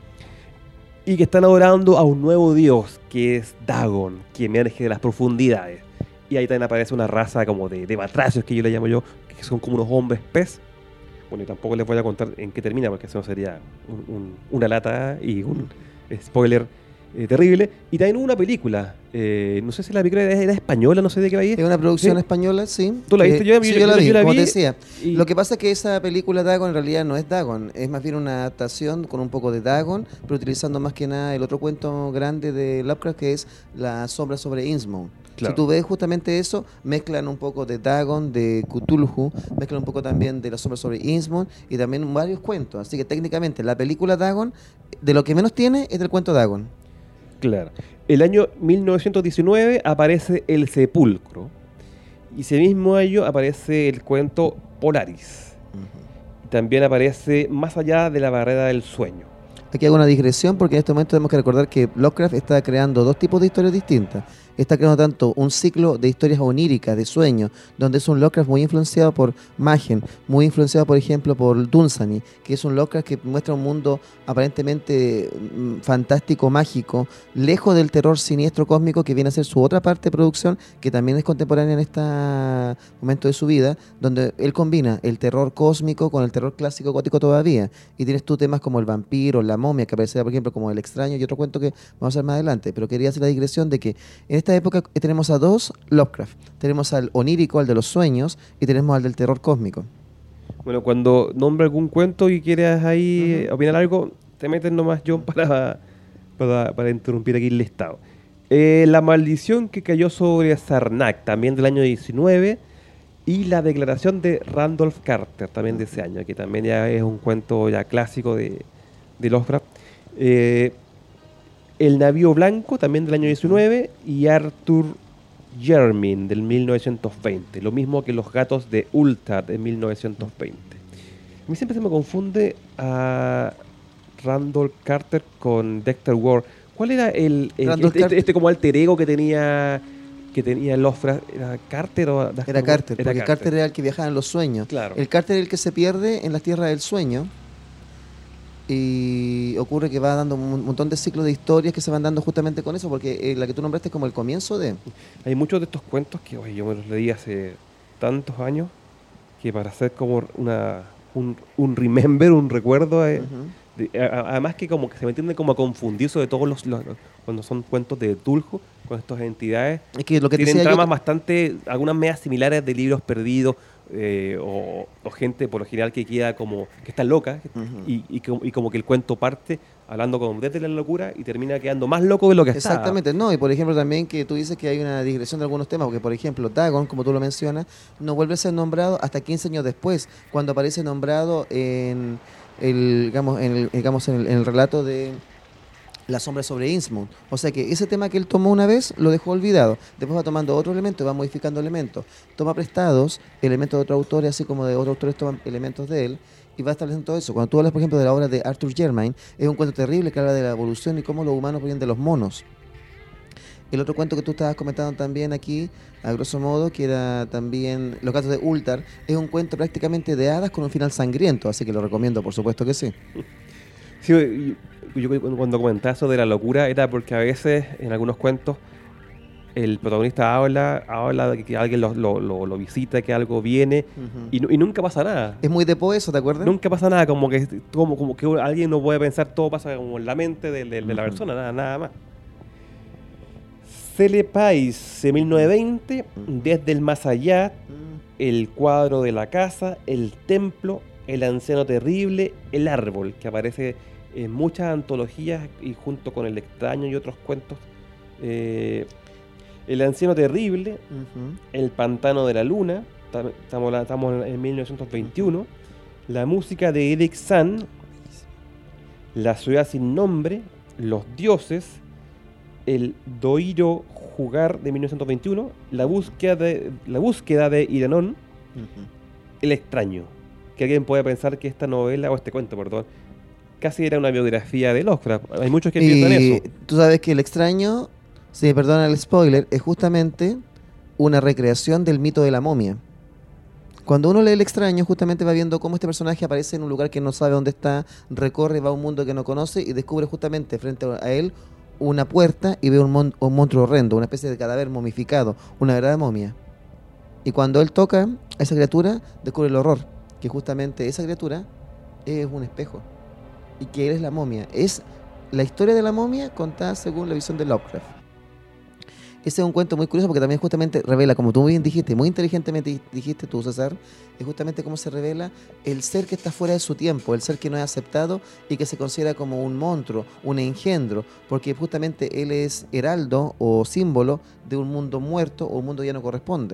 Y que están adorando a un nuevo dios, que es Dagon, que emerge de las profundidades. Y ahí también aparece una raza como de, de batracios, que yo le llamo yo, que son como unos hombres pez. Bueno, y tampoco les voy a contar en qué termina, porque eso sería un, un, una lata y un spoiler eh, terrible. Y también hubo una película, eh, no sé si la película era, era española, no sé de qué país. Es una producción ¿Sí? española, sí. ¿Tú la viste? Eh, yo, sí, yo, yo la vi, yo la vi como te decía. Y... Lo que pasa es que esa película Dagon en realidad no es Dagon, es más bien una adaptación con un poco de Dagon, pero utilizando más que nada el otro cuento grande de Lovecraft, que es La sombra sobre Innsmouth. Claro. Si tú ves justamente eso, mezclan un poco de Dagon, de Cthulhu, mezclan un poco también de La sombra sobre Innsmouth y también varios cuentos. Así que técnicamente la película Dagon, de lo que menos tiene es del cuento Dagon. Claro. El año mil novecientos diecinueve aparece El Sepulcro. Y ese mismo año aparece el cuento Polaris. Uh-huh. También aparece Más allá de la barrera del sueño. Aquí hago una digresión porque en este momento tenemos que recordar que Lovecraft está creando dos tipos de historias distintas. Está creando tanto un ciclo de historias oníricas, de sueños, donde es un Lovecraft muy influenciado por Machen, muy influenciado, por ejemplo, por Dunsany, que es un Lovecraft que muestra un mundo aparentemente mm, fantástico, mágico, lejos del terror siniestro cósmico, que viene a ser su otra parte de producción, que también es contemporánea en este momento de su vida, donde él combina el terror cósmico con el terror clásico gótico todavía. Y tienes tú temas como el vampiro, la momia, que aparecerá, por ejemplo, como El extraño, y otro cuento que vamos a hacer más adelante. Pero quería hacer la digresión de que en esta época tenemos a dos Lovecraft. Tenemos al onírico, al de los sueños, y tenemos al del terror cósmico. Bueno, cuando nombre algún cuento y quieras ahí uh-huh. opinar algo, te metes nomás, John, para, para, para interrumpir aquí el listado. Eh, la maldición que cayó sobre Sarnak, también del año diecinueve, y la declaración de Randolph Carter, también de ese año, que también ya es un cuento ya clásico de, de Lovecraft. Eh, El navío blanco, también del año diecinueve, y Arthur Jermyn, del mil novecientos veinte. Lo mismo que Los gatos de Ulta, de mil novecientos veinte. A mí siempre se me confunde a Randall Carter con Dexter Ward. ¿Cuál era el, el este, este, este como alter ego que tenía que tenía Lovecraft? ¿Era Carter o Dexter Era Carter, Ward? porque Era Carter era el que viajaba en los sueños. Claro. El Carter es el que se pierde en las tierras del sueño. Y ocurre que va dando un montón de ciclos de historias que se van dando justamente con eso, porque eh, la que tú nombraste es como el comienzo de... Hay muchos de estos cuentos que oye, yo me los leí hace tantos años que para hacer como una un, un remember, un recuerdo, eh, Uh-huh. de, a, además que como que se me entiende como a confundir sobre todo los, los, los- cuando son cuentos de Tulhu con estas entidades. Es que lo que te Tienen decía yo- tramas bastante, algunas medias similares de libros perdidos, eh, o, o gente por lo general que queda como, que está loca, Ujú. y, y, como, y como que el cuento parte hablando como desde la locura y termina quedando más loco de lo que está. Exactamente, no, y por ejemplo también que tú dices que hay una digresión de algunos temas, porque por ejemplo Dagon, como tú lo mencionas, no vuelve a ser nombrado hasta quince años después, cuando aparece nombrado en el, digamos, en el, digamos, en el, en el relato de La sombra sobre Innsmouth. O sea que ese tema que él tomó una vez lo dejó olvidado, después va tomando otro elemento y va modificando elementos, toma prestados elementos de otros autores, así como de otros autores toman elementos de él, y va estableciendo todo eso. Cuando tú hablas, por ejemplo, de la obra de Arthur Jermyn, es un cuento terrible que habla de la evolución y cómo los humanos vienen de los monos. El otro cuento que tú estabas comentando también aquí, a grosso modo, que era también Los gatos de Ultar, es un cuento prácticamente de hadas con un final sangriento, así que lo recomiendo, por supuesto que sí. Sí, yo, yo cuando comentaba eso de la locura era porque a veces en algunos cuentos el protagonista habla, habla de que alguien lo, lo, lo, lo visita, que algo viene, y, nu- y nunca pasa nada. Es muy de Poe eso, ¿te acuerdas? Nunca pasa nada, como que, como, como que alguien no puede pensar, todo pasa como en la mente de, de- de la Ujú. persona, nada, nada más. Cele Pais, de mil novecientos veinte, Desde el Más Allá, El Cuadro de la Casa, El Templo, El Anciano Terrible, El Árbol, que aparece en muchas antologías y junto con El Extraño y otros cuentos. Eh, El Anciano Terrible, Ujú. El Pantano de la Luna, tam- estamos, la- estamos en mil novecientos veintiuno, La música de Eric San, La Ciudad Sin Nombre, Los Dioses, El Doiro Jugar de mil novecientos veintiuno, La Búsqueda de, la búsqueda de Iranón, Ujú. El Extraño. Que alguien puede pensar que esta novela, o este cuento, perdón, casi era una biografía de Lovecraft. Hay muchos que piensan Y eso. tú sabes que El Extraño, si me perdona el spoiler, es justamente una recreación del mito de la momia. Cuando uno lee El Extraño, justamente va viendo cómo este personaje aparece en un lugar que no sabe dónde está, recorre, va a un mundo que no conoce y descubre justamente frente a él una puerta y ve un, mon- un monstruo horrendo, una especie de cadáver momificado, una verdadera momia. Y cuando él toca a esa criatura, descubre el horror, que justamente esa criatura es un espejo y que él es la momia. Es la historia de la momia contada según la visión de Lovecraft. Ese es un cuento muy curioso porque también justamente revela, como tú muy bien dijiste, muy inteligentemente dijiste tú, César, es justamente cómo se revela el ser que está fuera de su tiempo, el ser que no es aceptado y que se considera como un monstruo, un engendro, porque justamente él es heraldo o símbolo de un mundo muerto o un mundo que ya no corresponde.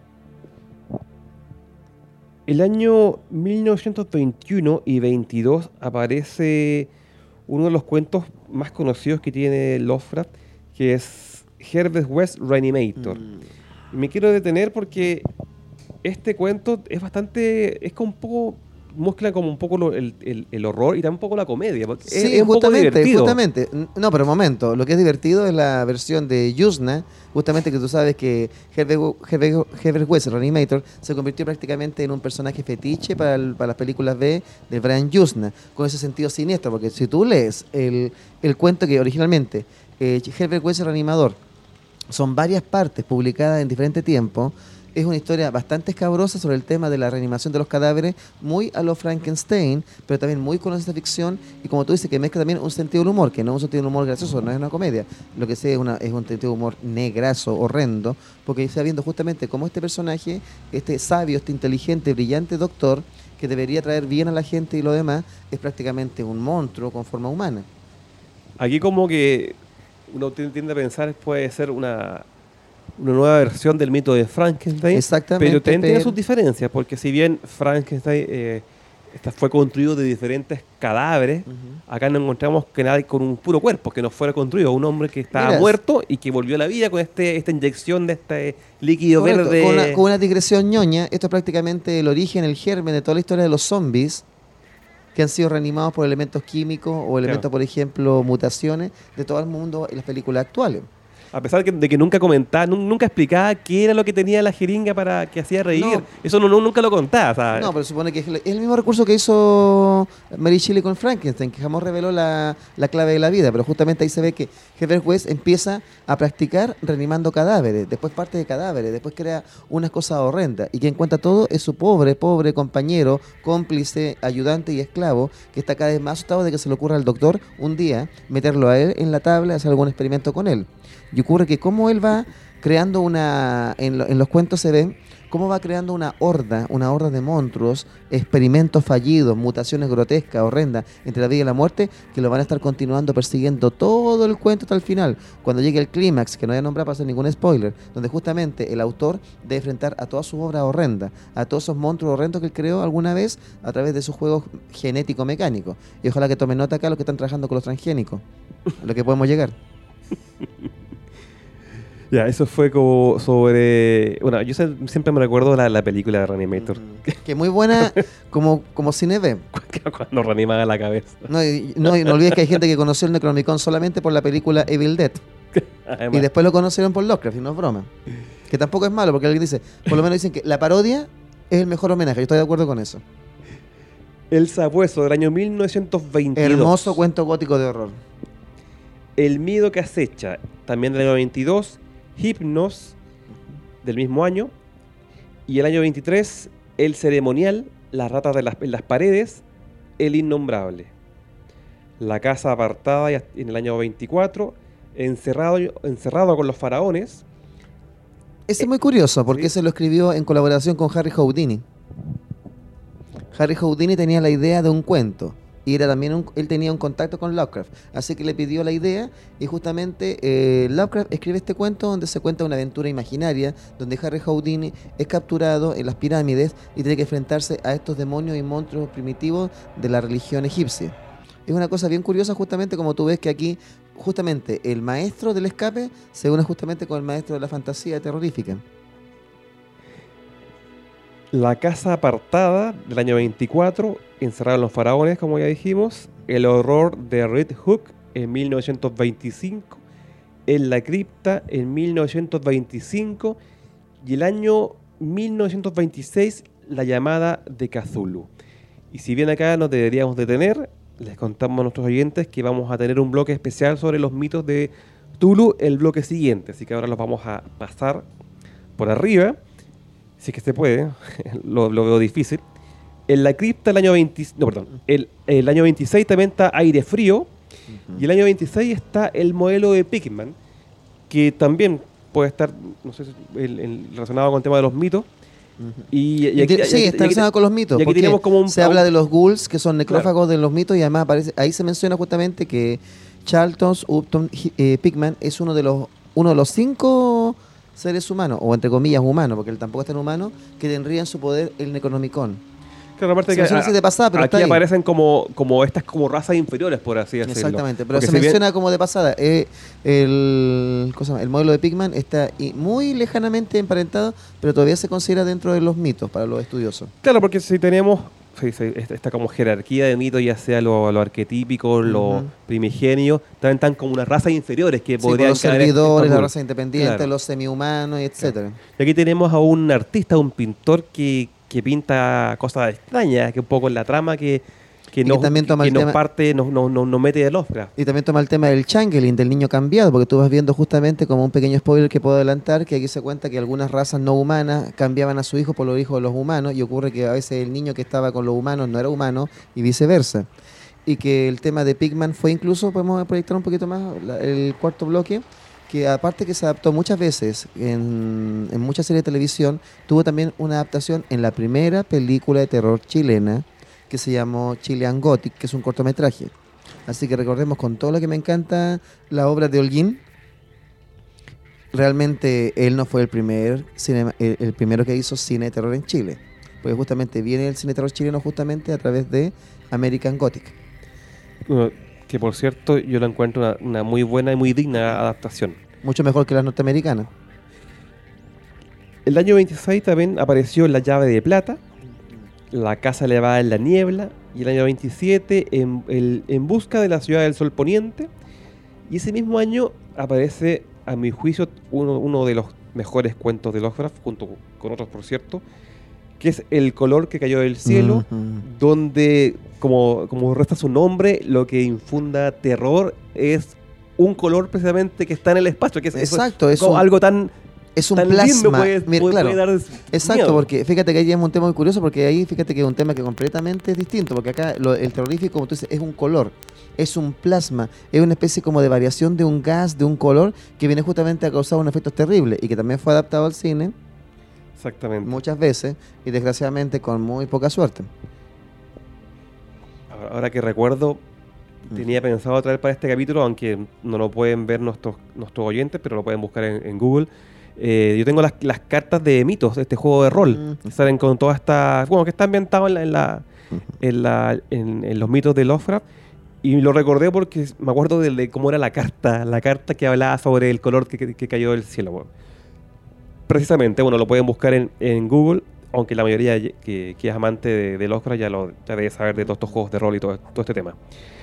El año mil novecientos veintiuno y veintidós aparece uno de los cuentos más conocidos que tiene Lovecraft, que es Herbert West Reanimator. Y me quiero detener porque este cuento es bastante, es como un poco, mezcla como un poco lo- el, el- el horror y también un poco la comedia, porque es, Sí, es un poco justamente, divertido. justamente. N- No, pero un momento. Lo que es divertido es la versión de Yuzna, justamente que tú sabes que Herbert, Herbert, Herbert West, el Reanimator, se convirtió prácticamente en un personaje fetiche para, el- para las películas B de Brian Yuzna, con ese sentido siniestro, porque si tú lees el, el cuento que originalmente eh, Herbert West, el Reanimador, son varias partes publicadas en diferente tiempo. Es una historia bastante escabrosa sobre el tema de la reanimación de los cadáveres, muy a lo Frankenstein, pero también muy con ciencia ficción, y como tú dices, que mezcla también un sentido del humor, que no es un sentido del humor gracioso, no es una comedia, lo que sí es, una, es un sentido de humor negrazo, horrendo, porque está viendo justamente cómo este personaje, este sabio, este inteligente, brillante doctor, que debería traer bien a la gente y lo demás, es prácticamente un monstruo con forma humana. Aquí como que uno tien- tiende a pensar puede ser una, una nueva versión del mito de Frankenstein, Exactamente, pero también tiene pero- sus diferencias, porque si bien Frankenstein eh, Esta fue construido de diferentes cadáveres. Uh-huh. Acá nos encontramos que nadie con un puro cuerpo, que no fuera construido. Un hombre que estaba Mira, muerto y que volvió a la vida con este esta inyección de este líquido correcto, verde. Con una, con una digresión ñoña, esto es prácticamente el origen, el germen de toda la historia de los zombies que han sido reanimados por elementos químicos o elementos, claro. por ejemplo, mutaciones de todo el mundo en las películas actuales. A pesar de que, de que nunca comentaba, nunca explicaba qué era lo que tenía la jeringa para que hacía reír. No, Eso no, no, nunca lo contaba, ¿sabes? No, pero supone que es el, es el mismo recurso que hizo Mary Shelley con Frankenstein, que jamás reveló la, la clave de la vida. Pero justamente ahí se ve que Herbert West empieza a practicar reanimando cadáveres, después parte de cadáveres, después crea unas cosas horrendas. Y quien cuenta todo es su pobre, pobre compañero, cómplice, ayudante y esclavo, que está cada vez más asustado de que se le ocurra al doctor un día meterlo a él en la tabla y hacer algún experimento con él. Y ocurre que como él va creando una, en, lo, en los cuentos se ve, cómo va creando una horda, una horda de monstruos, experimentos fallidos, mutaciones grotescas, horrendas, entre la vida y la muerte, que lo van a estar continuando, persiguiendo todo el cuento hasta el final. Cuando llegue el clímax, que no voy a nombrar para hacer ningún spoiler, donde justamente el autor debe enfrentar a toda su obra horrenda, a todos esos monstruos horrendos que él creó alguna vez a través de sus juegos genético-mecánicos. Y ojalá que tomen nota acá los que están trabajando con los transgénicos, a lo que podemos llegar. Ya, eso fue como sobre... Bueno, yo siempre me recuerdo la, la película de Reanimator. Mm, que muy buena como, como cine B. Cuando reanimaba la cabeza. No, y, no, y no olvides que hay gente que conoció el Necronomicon solamente por la película Evil Dead. Y después lo conocieron por Lovecraft, y no es broma. Que tampoco es malo, porque alguien dice... Por lo menos dicen que la parodia es el mejor homenaje. Yo estoy de acuerdo con eso. El Sabueso, del año mil novecientos veintidós. Hermoso cuento gótico de horror. El miedo que acecha, también del año veintidós. Hypnos, del mismo año. Y el año veintitrés, El ceremonial, Las ratas de las, en las paredes, El innombrable. La casa apartada en el año veinticuatro, Encerrado, encerrado con los faraones. Ese es muy curioso, porque ¿sí? Se lo escribió en colaboración con Harry Houdini. Harry Houdini tenía la idea de un cuento. Y era también un, él tenía un contacto con Lovecraft, así que le pidió la idea y justamente eh, Lovecraft escribe este cuento donde se cuenta una aventura imaginaria donde Harry Houdini es capturado en las pirámides y tiene que enfrentarse a estos demonios y monstruos primitivos de la religión egipcia. Es una cosa bien curiosa justamente como tú ves que aquí justamente el maestro del escape se une justamente con el maestro de la fantasía terrorífica. La casa apartada del año veinticuatro, Encerrado en los faraones, como ya dijimos. El horror de Red Hook en mil novecientos veinticinco. En la cripta en mil novecientos veinticinco. Y el año mil novecientos veintiséis, La llamada de Cthulhu. Y si bien acá nos deberíamos detener, les contamos a nuestros oyentes que vamos a tener un bloque especial sobre los mitos de Cthulhu el bloque siguiente. Así que ahora los vamos a pasar por arriba. Si es que se puede, lo, lo veo difícil. En la cripta el año veinte, no, perdón, el, el año veintiséis también está Aire Frío. Uh-huh. Y el año veintiséis está el modelo de Pickman, que también puede estar, no sé, el, el, relacionado con el tema de los mitos. Uh-huh. Y, y aquí, de, sí, y aquí, está relacionado con los mitos. Porque tenemos como un, se un, habla de los ghouls, que son necrófagos, claro, de los mitos, y además aparece, ahí se menciona justamente que Charlton Upton eh, Pickman es uno de los uno de los cinco seres humanos, o entre comillas humanos, porque él tampoco es tan humano, que tendría en su poder el Necronomicon. Claro, aparte se que a, de pasada, pero aquí aparecen como, como estas como razas inferiores, por así decirlo. Exactamente, pero porque se menciona bien como de pasada. Eh, el, cosa, el modelo de Pickman está muy lejanamente emparentado, pero todavía se considera dentro de los mitos para los estudiosos. Claro, porque si tenemos sí, sí, esta como jerarquía de mitos, ya sea lo, lo arquetípico, uh-huh, lo primigenio, también están como unas razas inferiores que sí, podrían los servidores, la raza independiente, claro, los semihumanos, etcétera. Claro. Y aquí tenemos a un artista, un pintor que que pinta cosas extrañas, que un poco en la trama que, que, nos, también toma que el nos tema, parte, nos, nos, nos mete de Lovecraft. Y también toma el tema del changeling, del niño cambiado, porque tú vas viendo justamente como un pequeño spoiler que puedo adelantar, que aquí se cuenta que algunas razas no humanas cambiaban a su hijo por los hijos de los humanos, y ocurre que a veces el niño que estaba con los humanos no era humano, y viceversa. Y que el tema de Pickman fue incluso, podemos proyectar un poquito más la, el cuarto bloque, que aparte que se adaptó muchas veces en, en muchas series de televisión, tuvo también una adaptación en la primera película de terror chilena que se llamó Chilean Gothic, que es un cortometraje. Así que recordemos, con todo lo que me encanta la obra de Holguín, realmente él no fue el primer cinema, el, el primero que hizo cine de terror en Chile. porque justamente viene el cine terror chileno justamente a través de American Gothic. Bueno, que por cierto yo la encuentro una, una muy buena y muy digna adaptación. Mucho mejor que las norteamericanas. El año veintiséis también apareció La llave de plata, La casa elevada en la niebla, y el año veintisiete en, el, en busca de la ciudad del sol poniente, y ese mismo año aparece, a mi juicio, uno, uno de los mejores cuentos de Lovecraft, junto con otros por cierto, que es El color que cayó del cielo, Uh-huh. donde, como, como resta su nombre, lo que infunda terror es un color precisamente que está en el espacio, que es, Exacto, es, es como un- algo tan, Es un tan plasma. lindo, puede, Mira, puede- claro. puede dar Exacto, miedo. porque fíjate que ahí es un tema muy curioso, porque ahí fíjate que es un tema que completamente es distinto, porque acá lo- el terrorífico, como tú dices, es un color, es un plasma, es una especie como de variación de un gas, de un color, que viene justamente a causar un efecto terrible y que también fue adaptado al cine Exactamente. muchas veces y desgraciadamente con muy poca suerte. Ahora, ahora que recuerdo, tenía pensado traer para este capítulo, aunque no lo pueden ver nuestros, nuestros oyentes, pero lo pueden buscar en, en Google. Eh, yo tengo las, las cartas de mitos de este juego de rol, Mm. que salen con todas estas, bueno, que está ambientado en, la, en, la, en, la- en- en los mitos de Lovecraft, y lo recordé porque me acuerdo de, de cómo era la carta, la carta que hablaba sobre el color que, que- que cayó del cielo. Bueno. Precisamente, bueno, lo pueden buscar en, en Google, aunque la mayoría que, que es amante de, de Lovecraft ya, lo, ya debe saber de todos estos juegos de rol y todo, todo este tema.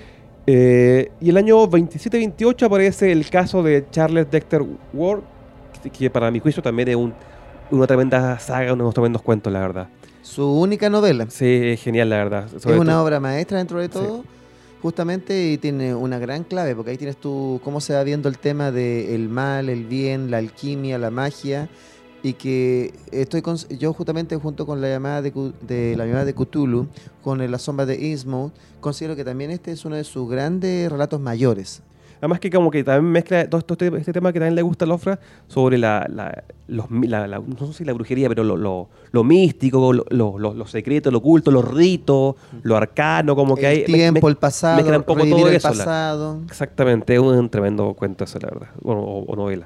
Eh, y el año veintisiete veintiocho aparece el caso de Charles Dexter Ward, que, que para mi juicio también es un, una tremenda saga, unos tremendos cuentos, la verdad. Su única novela. Sí, es genial, la verdad. Sobre Es una todo- obra maestra dentro de todo, justamente, y tiene una gran clave, porque ahí tienes tú cómo se va viendo el tema del mal, el bien, la alquimia, la magia, y que estoy con, yo justamente junto con la llamada de, Cu- de la llamada de Cthulhu, con La sombra de Innsmouth, considero que también este es uno de sus grandes relatos mayores. Además que como que también mezcla todo esto, este, este tema que también le gusta a Lovecraft sobre la, la, los, mi- la, la- no sé si la brujería, pero lo, lo, lo místico, lo, lo, lo- lo secreto, lo oculto, los ritos, lo arcano, como que el hay... me- tiempo, me- el pasado, mezcla un poco revivir todo el eso, la- pasado. Exactamente, es un tremendo cuento eso, la verdad, o, o- o novela.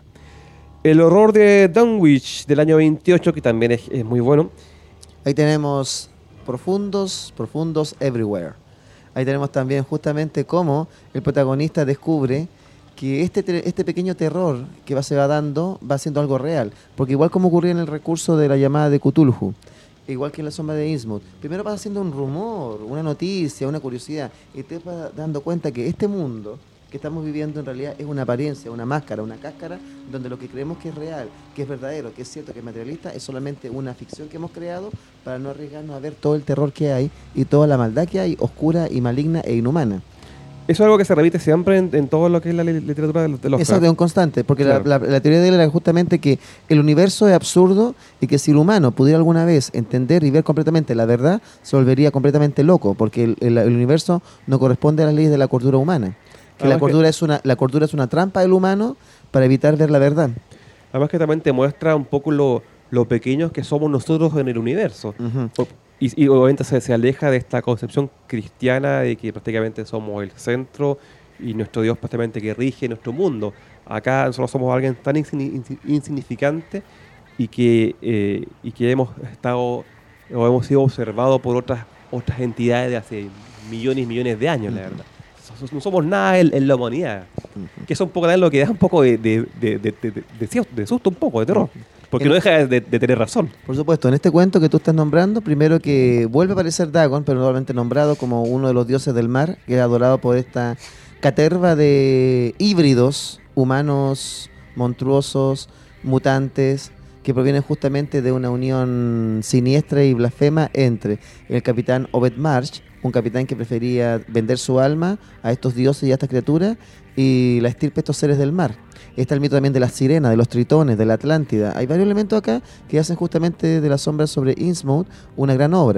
El horror de Dunwich del año veintiocho, que también es, es muy bueno. Ahí tenemos profundos, profundos everywhere. Ahí tenemos también justamente cómo el protagonista descubre que este, te- este pequeño terror que va, se va dando va siendo algo real. Porque igual como ocurría en el recurso de la llamada de Cthulhu, igual que en la sombra de Innsmouth, primero va haciendo un rumor, una noticia, una curiosidad, y te vas dando cuenta que este mundo que estamos viviendo en realidad es una apariencia, una máscara, una cáscara, donde lo que creemos que es real, que es verdadero, que es cierto, que es materialista, es solamente una ficción que hemos creado para no arriesgarnos a ver todo el terror que hay y toda la maldad que hay, oscura y maligna e inhumana. Eso es algo que se repite siempre en, en todo lo que es la li- literatura de, de Lovecraft. Exacto, es un constante, porque la- Claro. la, la teoría de él era justamente que el universo es absurdo y que si el humano pudiera alguna vez entender y ver completamente la verdad, se volvería completamente loco, porque el, el- el universo no corresponde a las leyes de la cordura humana. Que Además la que- cordura, es una, la cordura es una trampa del humano para evitar ver la verdad. Además que también te muestra un poco lo, lo pequeños que somos nosotros en el universo. Ujú. Por- Y, y obviamente se, se aleja de esta concepción cristiana de que prácticamente somos el centro y nuestro Dios prácticamente que rige nuestro mundo. Acá nosotros somos alguien tan insigni- insi- insignificante y que, eh, y que hemos estado o hemos sido observados por otras, otras entidades de hace millones y millones de años, la Ujú. verdad. So- No somos nada en, en la humanidad. Que eso un poco también lo que da un poco de, de, de, de, de- de- de susto, un poco de terror. Porque En- no deja de, de tener razón. Por supuesto, en este cuento que tú estás nombrando, primero que vuelve a aparecer Dagon, pero nuevamente nombrado como uno de los dioses del mar, que es adorado por esta caterva de híbridos, humanos, monstruosos, mutantes, que provienen justamente de una unión siniestra y blasfema entre el capitán Obed Marsh, un capitán que prefería vender su alma a estos dioses y a estas criaturas, y la estirpe de estos seres del mar. Está el mito también de las sirenas, de los tritones, de la Atlántida. Hay varios elementos acá que hacen justamente de la sombra sobre Innsmouth una gran obra.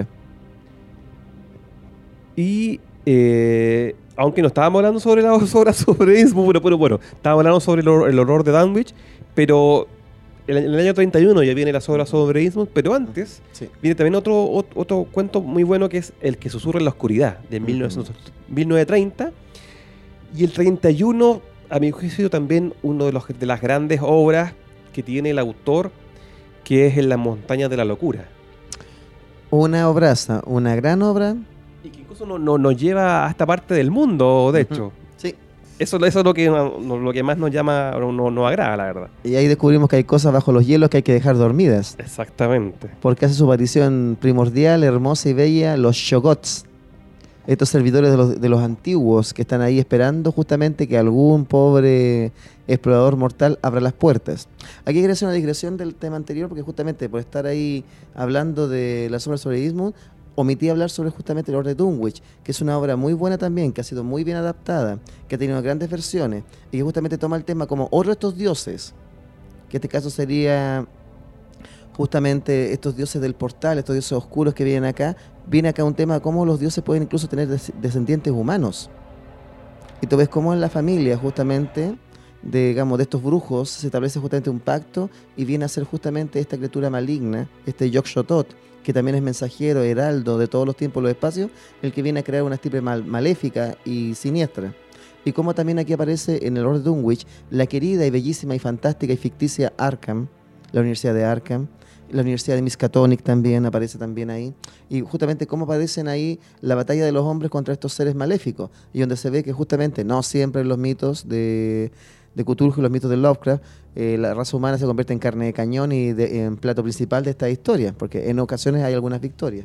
Y eh, aunque no estábamos hablando sobre las obras sobre Innsmouth, pero, pero bueno, estábamos hablando sobre el, hor- el horror de Dunwich, pero en el, en el año treinta y uno ya viene las obras sobre Innsmouth, pero antes Sí. viene también otro, ot- otro cuento muy bueno que es El que susurra en la oscuridad, de mil novecientos treinta. Y el treinta y uno, a mi juicio, también uno de, los, de las grandes obras que tiene el autor, que es En las montañas de la locura. Una obraza, una gran obra. Y que incluso no, no, nos lleva a esta parte del mundo, de hecho. Sí. Eso, eso es lo que, no, lo que más nos llama, no, no, nos agrada, la verdad. Y ahí descubrimos que hay cosas bajo los hielos que hay que dejar dormidas. Exactamente. Porque hace su aparición primordial, hermosa y bella, los Shoggoths. Estos servidores de los, de los antiguos que están ahí esperando justamente que algún pobre explorador mortal abra las puertas. Aquí quiero hacer una digresión del tema anterior porque justamente por estar ahí hablando de La sombra sobre Innsmouth, omití hablar sobre justamente Lord de Dunwich, que es una obra muy buena también, que ha sido muy bien adaptada, que ha tenido grandes versiones y que justamente toma el tema como otro de estos dioses, que en este caso sería justamente estos dioses del portal, estos dioses oscuros que vienen acá. Viene acá un tema de cómo los dioses pueden incluso tener des- descendientes humanos. Y tú ves cómo en la familia justamente de, digamos, de estos brujos se establece justamente un pacto y viene a ser justamente esta criatura maligna, este Yog-Sothoth, que también es mensajero, heraldo de todos los tiempos y los espacios, el que viene a crear una estirpe mal- maléfica y siniestra. Y como también aquí aparece en el Lord de Dunwich la querida y bellísima y fantástica y ficticia Arkham, la Universidad de Arkham, la Universidad de Miskatonic también aparece también ahí, y justamente cómo aparecen ahí la batalla de los hombres contra estos seres maléficos, y donde se ve que justamente no siempre en los mitos de, de Cthulhu y los mitos de Lovecraft eh, la raza humana se convierte en carne de cañón y de, en plato principal de esta historia, porque en ocasiones hay algunas victorias.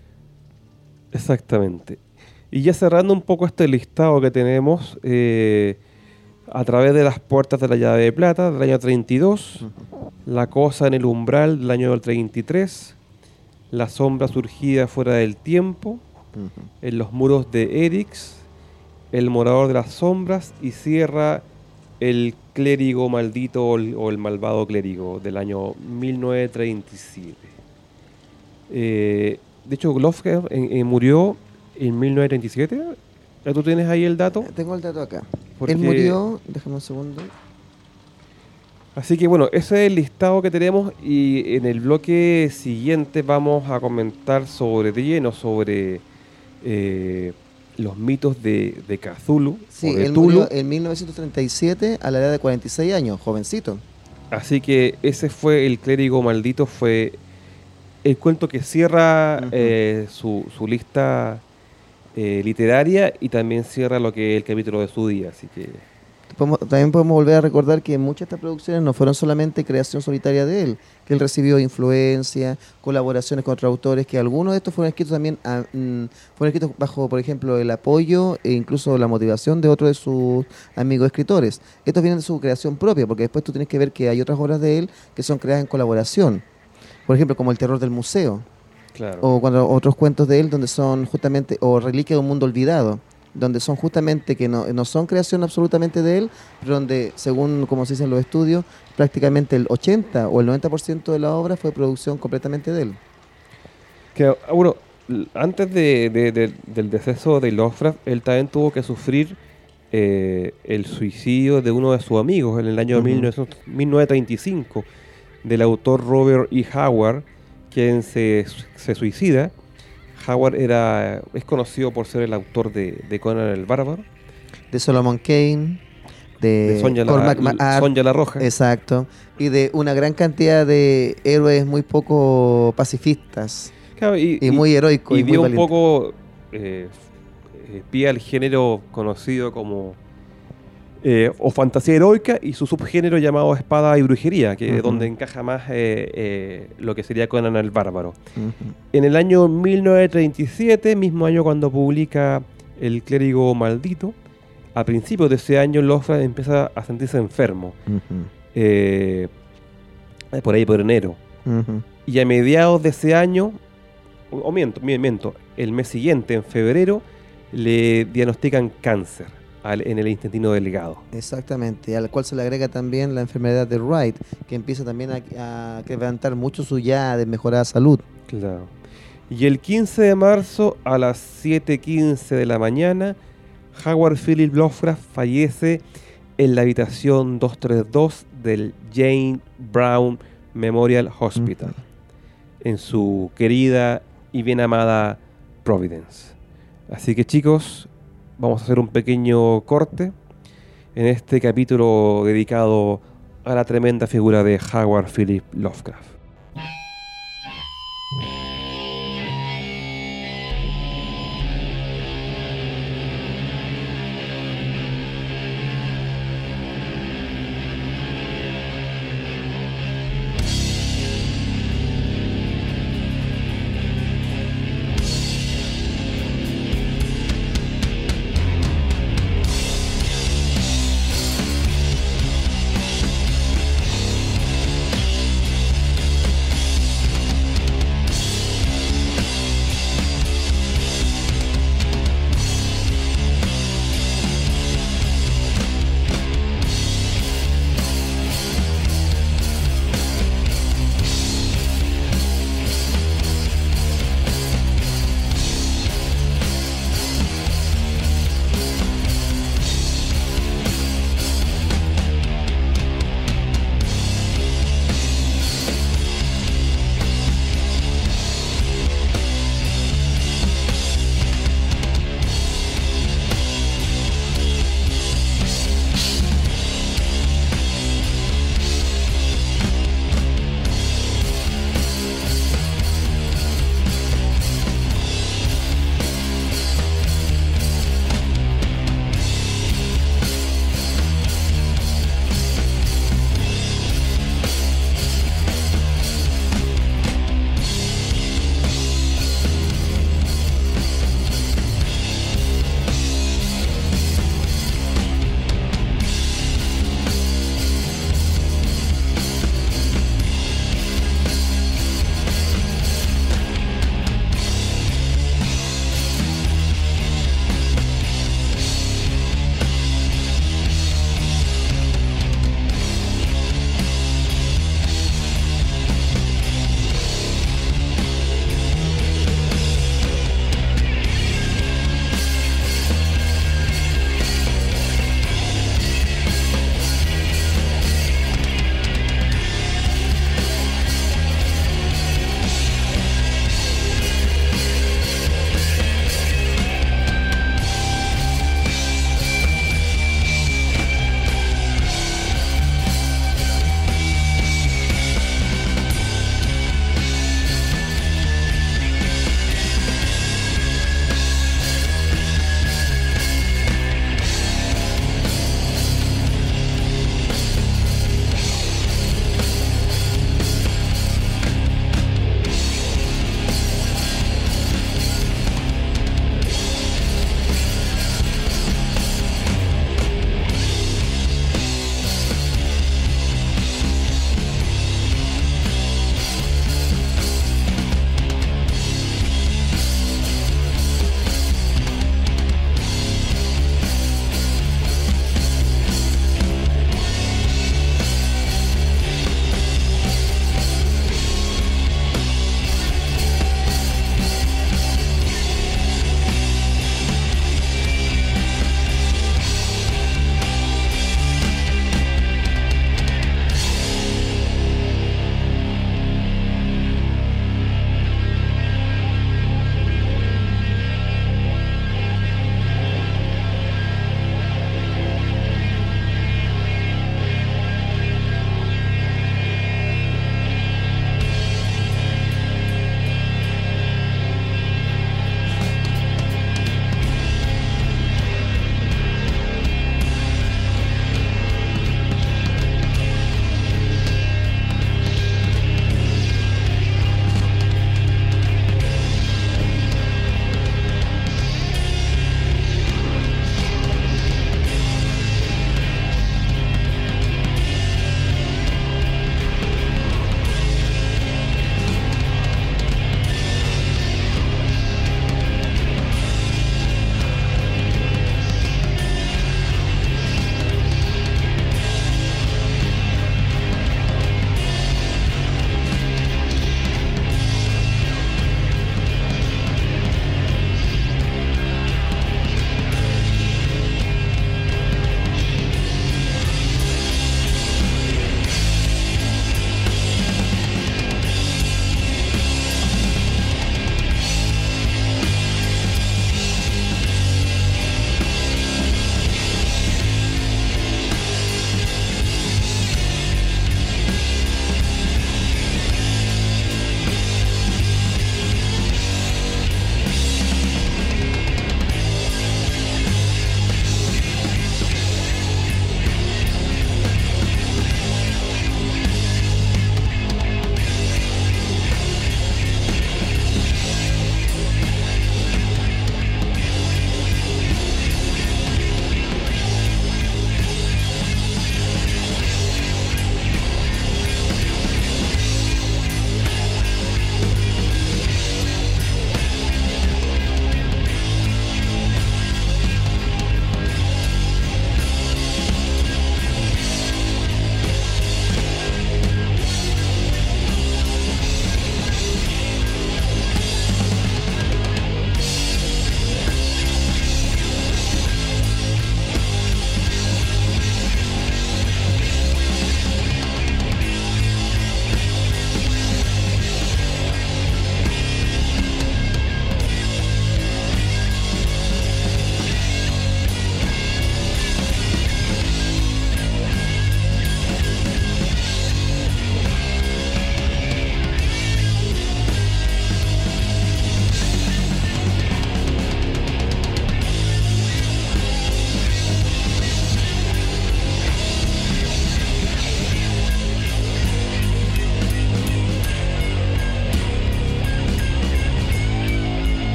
Exactamente. Y ya cerrando un poco este listado que tenemos, eh, a través de las puertas de la llave de plata del año treinta y dos, uh-huh. La cosa en el umbral del año treinta y tres, la sombra surgida fuera del tiempo, uh-huh. En los muros de Eryx, el morador de las sombras, y cierra el clérigo maldito o el, o el malvado clérigo del año mil novecientos treinta y siete. Eh, de hecho, Lovecraft eh, eh, murió en mil novecientos treinta y siete. ¿Ya tú tienes ahí el dato? Tengo el dato acá. Porque... Él murió, déjame un segundo. Así que bueno, ese es el listado que tenemos, y en el bloque siguiente vamos a comentar sobre de lleno sobre eh, los mitos de, de Cthulhu. Sí, o de él Tulu. murió en mil novecientos treinta y siete a la edad de cuarenta y seis años, jovencito. Así que ese fue el clérigo maldito, fue el cuento que cierra uh-huh. eh, su, su lista eh, literaria, y también cierra lo que es el capítulo de su día, así que... Podemos, también podemos volver a recordar que muchas de estas producciones no fueron solamente creación solitaria de él, que él recibió influencia, colaboraciones con otros autores, que algunos de estos fueron escritos también a, mm, fueron escritos bajo, por ejemplo, el apoyo e incluso la motivación de otros de sus amigos escritores. Estos vienen de su creación propia, porque después tú tienes que ver que hay otras obras de él que son creadas en colaboración. Por ejemplo, como El terror del museo. Claro. O cuando otros cuentos de él donde son justamente, o Reliquia de un mundo olvidado, donde son justamente que no, no son creación absolutamente de él, pero donde, según como se dice en los estudios, prácticamente el ochenta o el noventa por ciento de la obra fue producción completamente de él. Que, bueno, antes de, de, de, del deceso de Lovecraft, él también tuvo que sufrir eh, el suicidio de uno de sus amigos en el año uh-huh. mil novecientos treinta y cinco, del autor Robert E. Howard, quien se, se suicida. Howard era, es conocido por ser el autor de, de Conan el Bárbaro, de Solomon Kane, de, de Sonja la, Sonja la Roja. Exacto, y de una gran cantidad de héroes muy poco pacifistas, claro, y, y, y muy heroicos. Y, y dio muy un poco eh, pie al género conocido como eh, o fantasía heroica, y su subgénero llamado espada y brujería, que uh-huh. es donde encaja más eh, eh, lo que sería Conan el Bárbaro. Uh-huh. En el año mil novecientos treinta y siete, mismo año cuando publica El clérigo maldito, a principios de ese año Lovecraft empieza a sentirse enfermo, uh-huh. eh, por ahí por enero. Uh-huh. Y a mediados de ese año, o, o miento, miento, el mes siguiente, en febrero, le diagnostican cáncer en el intestino delgado. Exactamente, al cual se le agrega también la enfermedad de Wright, que empieza también a, a quebrantar mucho su ya desmejorada salud. Claro. Y el quince de marzo a las siete quince de la mañana, Howard Philip Lovecraft fallece en la habitación doscientos treinta y dos del Jane Brown Memorial Hospital, uh-huh. en su querida y bien amada Providence. Así que, chicos, vamos a hacer un pequeño corte en este capítulo dedicado a la tremenda figura de Howard Philip Lovecraft.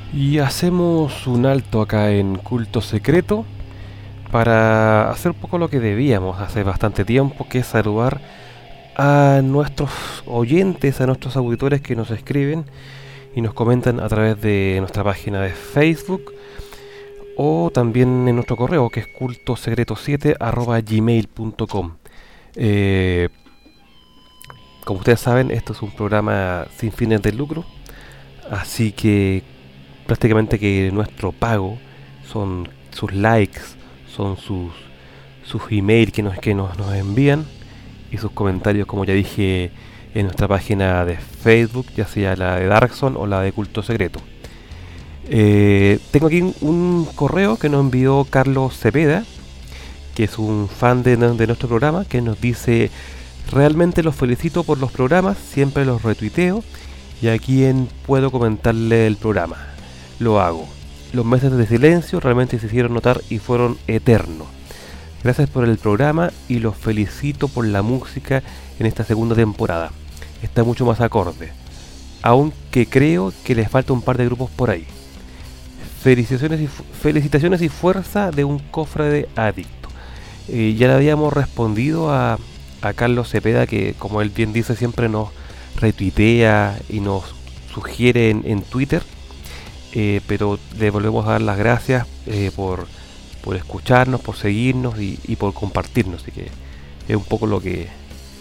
Y hacemos un alto acá en Culto Secreto para hacer un poco lo que debíamos hace bastante tiempo, que es saludar a nuestros oyentes, a nuestros auditores que nos escriben y nos comentan a través de nuestra página de Facebook o también en nuestro correo, que es culto secreto siete arroba gmail punto com. Eh, como ustedes saben, esto es un programa sin fines de lucro, así que prácticamente que nuestro pago son sus likes, son sus sus emails que nos, que nos, nos envían y sus comentarios, como ya dije, en nuestra página de Facebook, ya sea la de Darkson o la de Culto Secreto. Eh, tengo aquí un, un correo que nos envió Carlos Cepeda, que es un fan de, de nuestro programa, que nos dice: realmente los felicito por los programas, siempre los retuiteo y a quien puedo comentarle el programa lo hago. Los meses de silencio realmente se hicieron notar y fueron eternos. Gracias por el programa y los felicito por la música en esta segunda temporada. Está mucho más acorde, aunque creo que les falta un par de grupos por ahí. Felicitaciones y, fu- felicitaciones y fuerza de un cofrade adicto. Eh, ya le habíamos respondido a, a Carlos Cepeda, que como él bien dice siempre nos retuitea y nos sugiere en, en Twitter, eh, pero le volvemos a dar las gracias eh, por, por escucharnos, por seguirnos y, y por compartirnos, así que es un poco lo que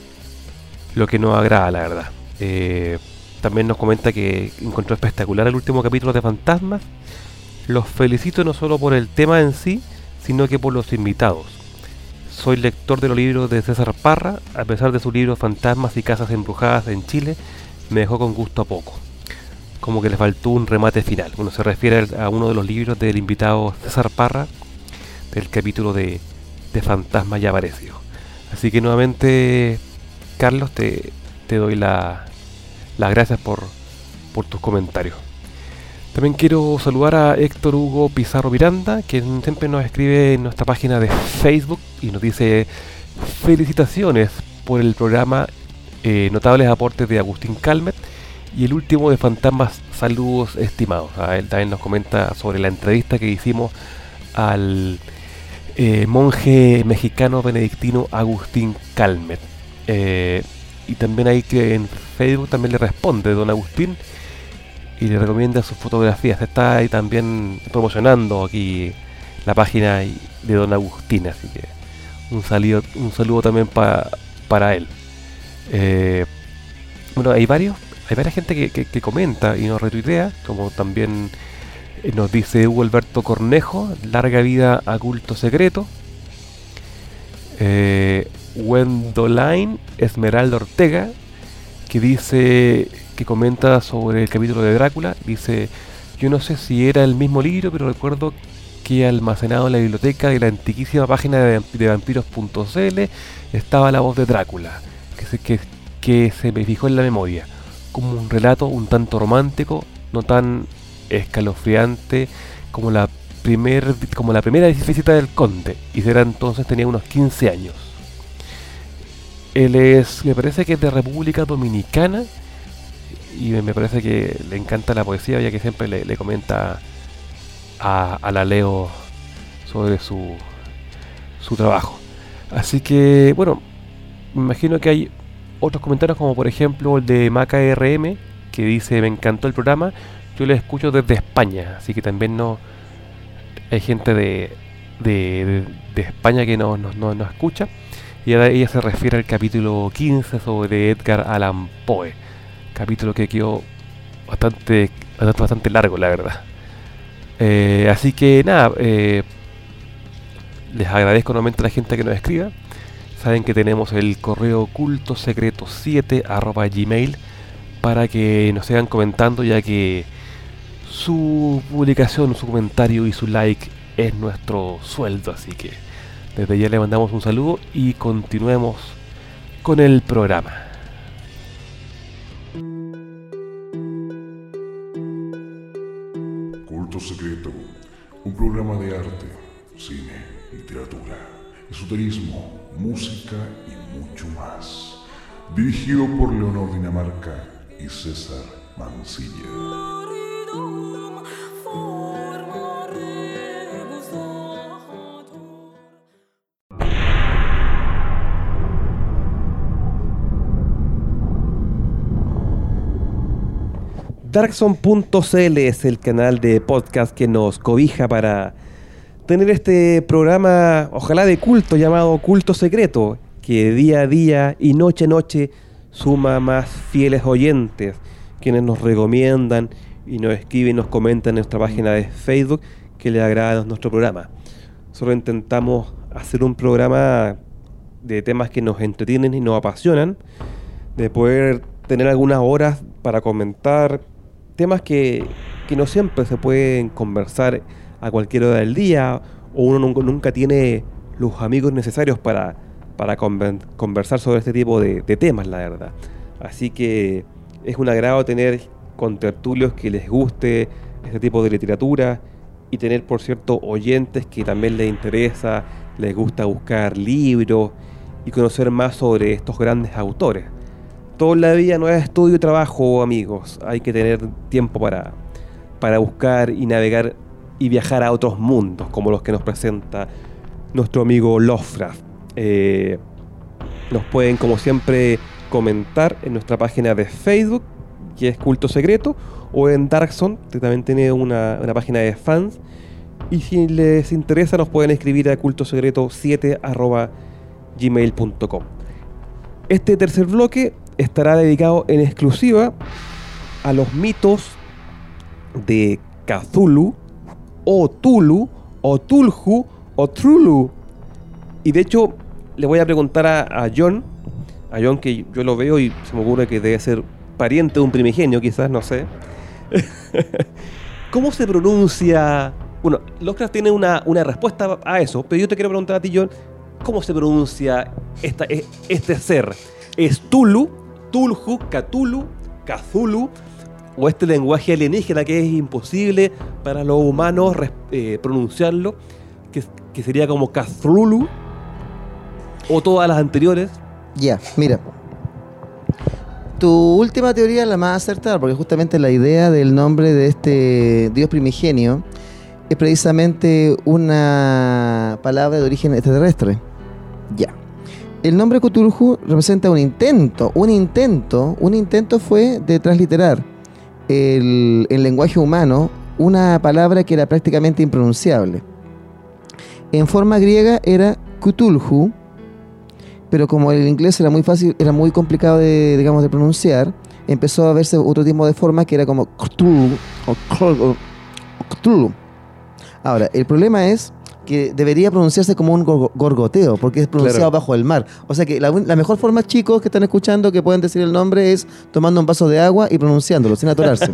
lo que nos agrada, la verdad. Eh, también nos comenta que encontró espectacular el último capítulo de Fantasmas. Los felicito no solo por el tema en sí, sino que por los invitados. Soy lector de los libros de César Parra. A pesar de su libro Fantasmas y Casas Embrujadas en Chile, me dejó con gusto a poco, como que le faltó un remate final. Bueno, se refiere a uno de los libros del invitado César Parra, del capítulo de, de Fantasmas ya apareció. Así que nuevamente, Carlos, te, te doy la, las gracias por, por tus comentarios. También quiero saludar a Héctor Hugo Pizarro Miranda, que siempre nos escribe en nuestra página de Facebook y nos dice: felicitaciones por el programa, eh, notables aportes de Agustín Calmet y el último de Fantasmas, saludos estimados. A él también nos comenta sobre la entrevista que hicimos al eh, monje mexicano benedictino Agustín Calmet. Eh, y también ahí que en Facebook también le responde don Agustín y le recomienda sus fotografías. Está ahí también promocionando aquí la página de don Agustín, así que un saludo, un saludo también pa, para él. Eh, bueno, hay varios, hay varias gente que, que, que comenta y nos retuitea, como también nos dice Hugo Alberto Cornejo: larga vida a Culto Secreto. Eh, Wendoline Esmeralda Ortega, que dice, que comenta sobre el capítulo de Drácula, dice: yo no sé si era el mismo libro, pero recuerdo que almacenado en la biblioteca de la antiquísima página de, de vampiros punto c l estaba la voz de Drácula, que se, que, que se me fijó en la memoria, como un relato un tanto romántico, no tan escalofriante como la, primer, como la primera visita del conde, y será entonces tenía unos quince años. Él es, me parece que es de República Dominicana, y me parece que le encanta la poesía, ya que siempre le, le comenta a, a la Leo sobre su, su trabajo. Así que, bueno, me imagino que hay otros comentarios, como por ejemplo el de Maca R M, que dice: me encantó el programa, yo lo escucho desde España, así que también no hay gente de, de, de, de España que nos no, no, no escucha. Y ahora ella se refiere al capítulo quince sobre Edgar Allan Poe, capítulo que quedó bastante, bastante, bastante largo, la verdad. Eh, así que nada, eh, les agradezco nuevamente a la gente que nos escriba. Saben que tenemos el correo culto secreto siete arroba gmail para que nos sigan comentando, ya que su publicación, su comentario y su like es nuestro sueldo. Así que desde ya le mandamos un saludo y continuemos con el programa. Culto Secreto, un programa de arte, cine, literatura, esoterismo, música y mucho más. Dirigido por Leonor Dinamarca y César Mancilla. Darkson punto c l es el canal de podcast que nos cobija para tener este programa, ojalá de culto, llamado Culto Secreto, que día a día y noche a noche suma más fieles oyentes, quienes nos recomiendan y nos escriben y nos comentan en nuestra página de Facebook que les agrada nuestro programa. Solo intentamos hacer un programa de temas que nos entretienen y nos apasionan, de poder tener algunas horas para comentar temas que, que no siempre se pueden conversar a cualquier hora del día, o uno nunca, nunca tiene los amigos necesarios para, para conven, conversar sobre este tipo de, de temas, la verdad. Así que es un agrado tener contertulios que les guste este tipo de literatura y tener, por cierto, oyentes que también les interesa, les gusta buscar libros y conocer más sobre estos grandes autores. Todo en la vida no es estudio y trabajo, amigos. Hay que tener tiempo para, para buscar y navegar y viajar a otros mundos, como los que nos presenta nuestro amigo Lovecraft. Eh, nos pueden, como siempre, comentar en nuestra página de Facebook, que es Culto Secreto, o en Darkson, que también tiene una, una página de fans. Y si les interesa, nos pueden escribir a cultosecreto siete arroba gmail punto com. Este tercer bloque estará dedicado en exclusiva a los mitos de Cthulhu, o Tulu, o Tulhu, o Trulu. Y de hecho, le voy a preguntar a, a John, a John que yo lo veo y se me ocurre que debe ser pariente de un primigenio, quizás, no sé. ¿Cómo se pronuncia? Bueno, Lovecraft tiene una, una respuesta a eso, pero yo te quiero preguntar a ti, John, ¿cómo se pronuncia esta, este ser? ¿Es Tulu, Tulhu, Cthulhu, Cthulhu, o este lenguaje alienígena que es imposible para los humanos eh, pronunciarlo, que, que sería como Cthulhu, o todas las anteriores? Ya, mira. Tu última teoría es la más acertada, porque justamente la idea del nombre de este dios primigenio es precisamente una palabra de origen extraterrestre. Ya. El nombre Cthulhu representa un intento, un intento, un intento fue de transliterar el, el lenguaje humano una palabra que era prácticamente impronunciable. En forma griega era Cthulhu, pero como el inglés era muy fácil, era muy complicado de, digamos, de pronunciar, empezó a verse otro tipo de forma que era como Cthulhu o Cthulhu. Ahora, el problema es que debería pronunciarse como un gorgoteo, porque es pronunciado claro. bajo el mar. O sea que la, la mejor forma, chicos que están escuchando, que pueden decir el nombre, es tomando un vaso de agua y pronunciándolo, sin atorarse.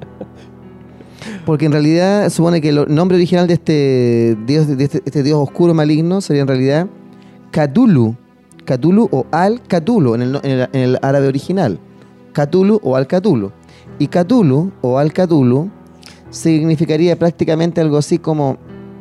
Porque en realidad supone que el nombre original de este dios, de este, este dios oscuro maligno sería en realidad Cthulhu. Cthulhu o Al-Cthulhu en el, en, el, en el árabe original. Cthulhu o Al-Cthulhu. Y Cthulhu o Al-Cthulhu significaría prácticamente algo así como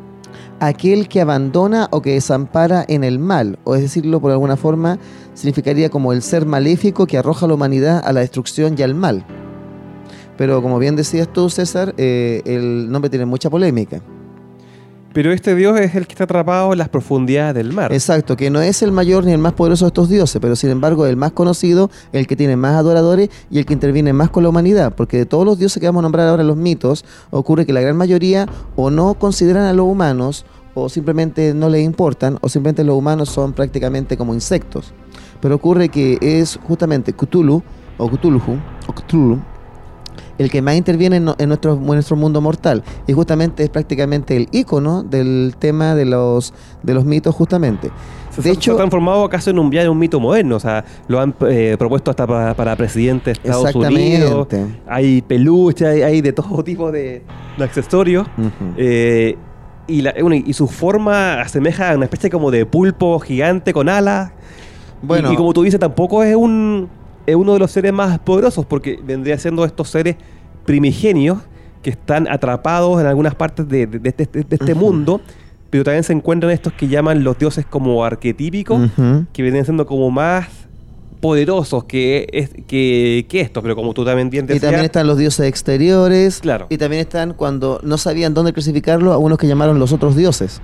aquel que abandona o que desampara en el mal, o es decirlo por alguna forma, significaría como el ser maléfico que arroja a la humanidad a la destrucción y al mal. Pero como bien decías tú, César, eh, el nombre tiene mucha polémica. Pero este dios es el que está atrapado en las profundidades del mar. Exacto, que no es el mayor ni el más poderoso de estos dioses, pero sin embargo el más conocido, el que tiene más adoradores y el que interviene más con la humanidad, porque de todos los dioses que vamos a nombrar ahora en los mitos, ocurre que la gran mayoría o no consideran a los humanos, o simplemente no les importan, o simplemente los humanos son prácticamente como insectos. Pero ocurre que es justamente Cthulhu, o Cthulhu, o Cthulhu, el que más interviene en, en, nuestro, en nuestro mundo mortal, y justamente es prácticamente el ícono del tema de los, de los mitos justamente. Se, de hecho, se ha transformado acaso en un, ya en un mito moderno, o sea, lo han eh, propuesto hasta para, para presidente de Estados Unidos, hay peluches, hay, hay de todo tipo de, de accesorios, uh-huh. eh, y, la, y su forma asemeja a una especie como de pulpo gigante con alas, bueno, y, y como tú dices, tampoco es un... es uno de los seres más poderosos, porque vendría siendo estos seres primigenios que están atrapados en algunas partes de, de, de, de, de este uh-huh. mundo, pero también se encuentran estos que llaman los dioses como arquetípicos, uh-huh. que vienen siendo como más poderosos que, es, que, que estos, pero como tú también bien decías... Y también están los dioses exteriores, claro. Y también están, cuando no sabían dónde clasificarlo, a unos que llamaron los otros dioses.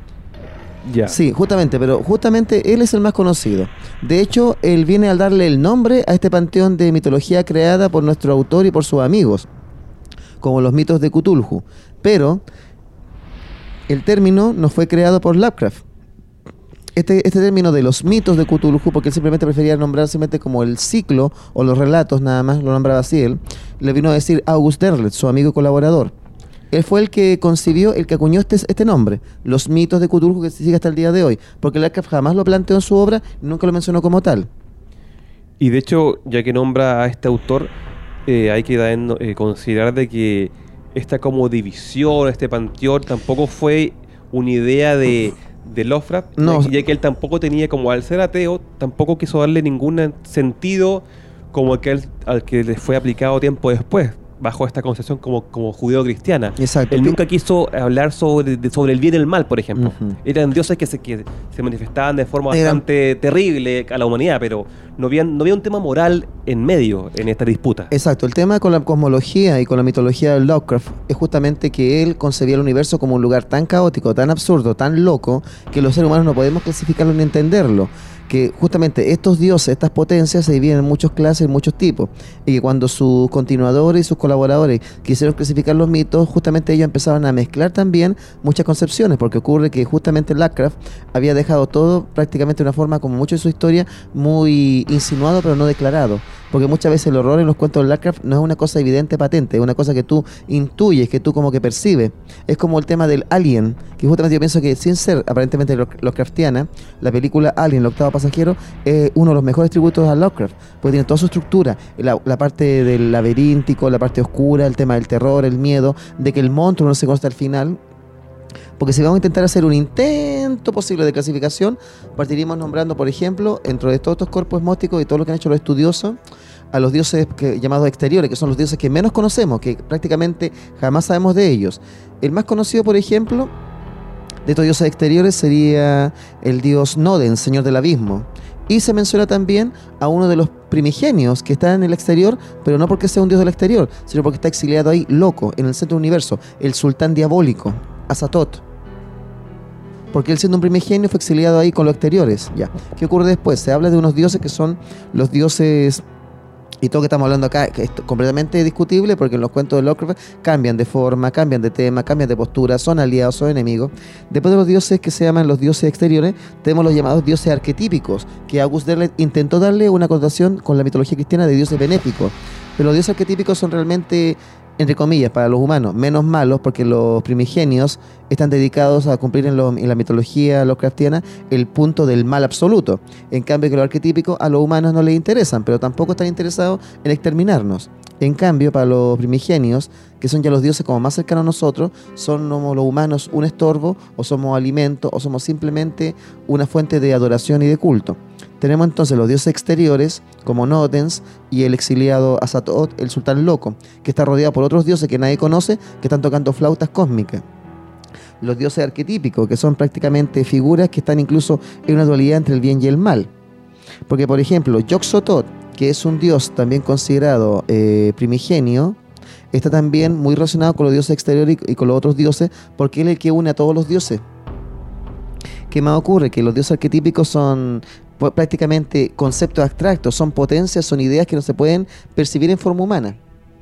Ya. Sí, justamente, pero justamente él es el más conocido. De hecho, él viene al darle el nombre a este panteón de mitología creada por nuestro autor y por sus amigos. como los mitos de Cthulhu. Pero el término no fue creado por Lovecraft. Este, este término de los mitos de Cthulhu, porque él simplemente prefería nombrar simplemente como el ciclo o los relatos nada más, lo nombraba así él, le vino a decir August Derleth, su amigo y colaborador. Él fue el que concibió, el que acuñó este, este nombre, los mitos de Cthulhu, que se sigue hasta el día de hoy, porque Lovecraft jamás lo planteó en su obra y nunca lo mencionó como tal. Y de hecho, ya que nombra a este autor, eh, hay que eh, considerar de que esta como división, este panteón, tampoco fue una idea de... de Lovecraft, no, ya, ya que él tampoco tenía, como al ser ateo, tampoco quiso darle ningún sentido como aquel al que le fue aplicado tiempo después, bajo esta concepción como, como judeo-cristiana. Exacto. Él nunca quiso hablar sobre, de, sobre el bien y el mal, por ejemplo. Uh-huh. Eran dioses que se, que se manifestaban de forma Eran... bastante terrible a la humanidad, pero no había, no había un tema moral en medio en esta disputa. Exacto. El tema con la cosmología y con la mitología de Lovecraft es justamente que él concebía el universo como un lugar tan caótico, tan absurdo, tan loco, que los seres humanos no podemos clasificarlo ni entenderlo. Que justamente estos dioses, estas potencias se dividen en muchas clases, en muchos tipos, y que cuando sus continuadores y sus colaboradores quisieron clasificar los mitos, justamente ellos empezaban a mezclar también muchas concepciones, porque ocurre que justamente Lovecraft había dejado todo prácticamente de una forma, como mucho de su historia, muy insinuado pero no declarado, porque muchas veces el horror en los cuentos de Lovecraft no es una cosa evidente, patente, es una cosa que tú intuyes, que tú como que percibes. Es como el tema del Alien, que justamente yo pienso que sin ser aparentemente Lovecraftiana, la película Alien, el octavo pasajero, es uno de los mejores tributos a Lovecraft, porque tiene toda su estructura, la, la parte del laberíntico, la parte oscura, el tema del terror, el miedo, de que el monstruo no se consta al final. Porque si vamos a intentar hacer un intento posible de clasificación, partiríamos nombrando, por ejemplo, dentro de todos estos corpos esmóticos y todo lo que han hecho los estudiosos, a los dioses que, llamados exteriores, que son los dioses que menos conocemos, que prácticamente jamás sabemos de ellos. El más conocido, por ejemplo, de estos dioses exteriores sería el dios Noden, señor del abismo. Y se menciona también a uno de los primigenios que está en el exterior, pero no porque sea un dios del exterior, sino porque está exiliado ahí, loco, en el centro del universo, el sultán diabólico, Azatoth. Porque él, siendo un primigenio, fue exiliado ahí con los exteriores. Ya. ¿Qué ocurre después? Se habla de unos dioses que son los dioses, y todo lo que estamos hablando acá es completamente discutible, porque en los cuentos de Lovecraft cambian de forma, cambian de tema, cambian de postura, son aliados, son enemigos. Después de los dioses que se llaman los dioses exteriores, tenemos los llamados dioses arquetípicos, que August Derleth intentó darle una connotación con la mitología cristiana de dioses benéficos. Pero los dioses arquetípicos son realmente, entre comillas, para los humanos, menos malos, porque los primigenios están dedicados a cumplir en, lo, en la mitología lovecraftiana el punto del mal absoluto. En cambio, que los arquetípicos a los humanos no les interesan, pero tampoco están interesados en exterminarnos. En cambio, para los primigenios, que son ya los dioses como más cercanos a nosotros, son como los humanos un estorbo, o somos alimento, o somos simplemente una fuente de adoración y de culto. Tenemos entonces los dioses exteriores, como Nodens, y el exiliado Azatoth, el sultán loco, que está rodeado por otros dioses que nadie conoce, que están tocando flautas cósmicas. Los dioses arquetípicos, que son prácticamente figuras que están incluso en una dualidad entre el bien y el mal. Porque, por ejemplo, Yog-Sothoth, que es un dios también considerado eh, primigenio, está también muy relacionado con los dioses exteriores y, y con los otros dioses, porque él es el que une a todos los dioses. ¿Qué más ocurre? Que los dioses arquetípicos son prácticamente conceptos abstractos, son potencias, son ideas que no se pueden percibir en forma humana.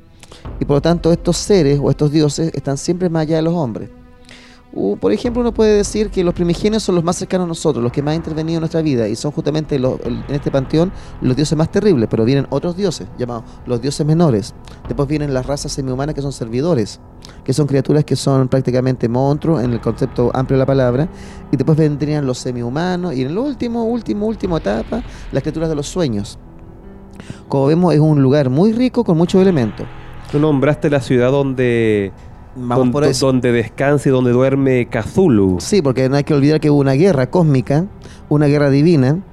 Y por lo tanto estos seres o estos dioses están siempre más allá de los hombres. Uh, por ejemplo, uno puede decir que los primigenios son los más cercanos a nosotros, los que más han intervenido en nuestra vida, y son justamente los, el, en este panteón los dioses más terribles, pero vienen otros dioses, llamados los dioses menores. Después vienen las razas semihumanas, que son servidores, que son criaturas que son prácticamente monstruos en el concepto amplio de la palabra, y después vendrían los semihumanos, y en la última, última, última etapa, las criaturas de los sueños. Como vemos, es un lugar muy rico con muchos elementos. Tú nombraste la ciudad donde... Vamos Don, por eso. Donde descansa y donde duerme Cthulhu. Sí, porque no hay que olvidar que hubo una guerra cósmica, una guerra divina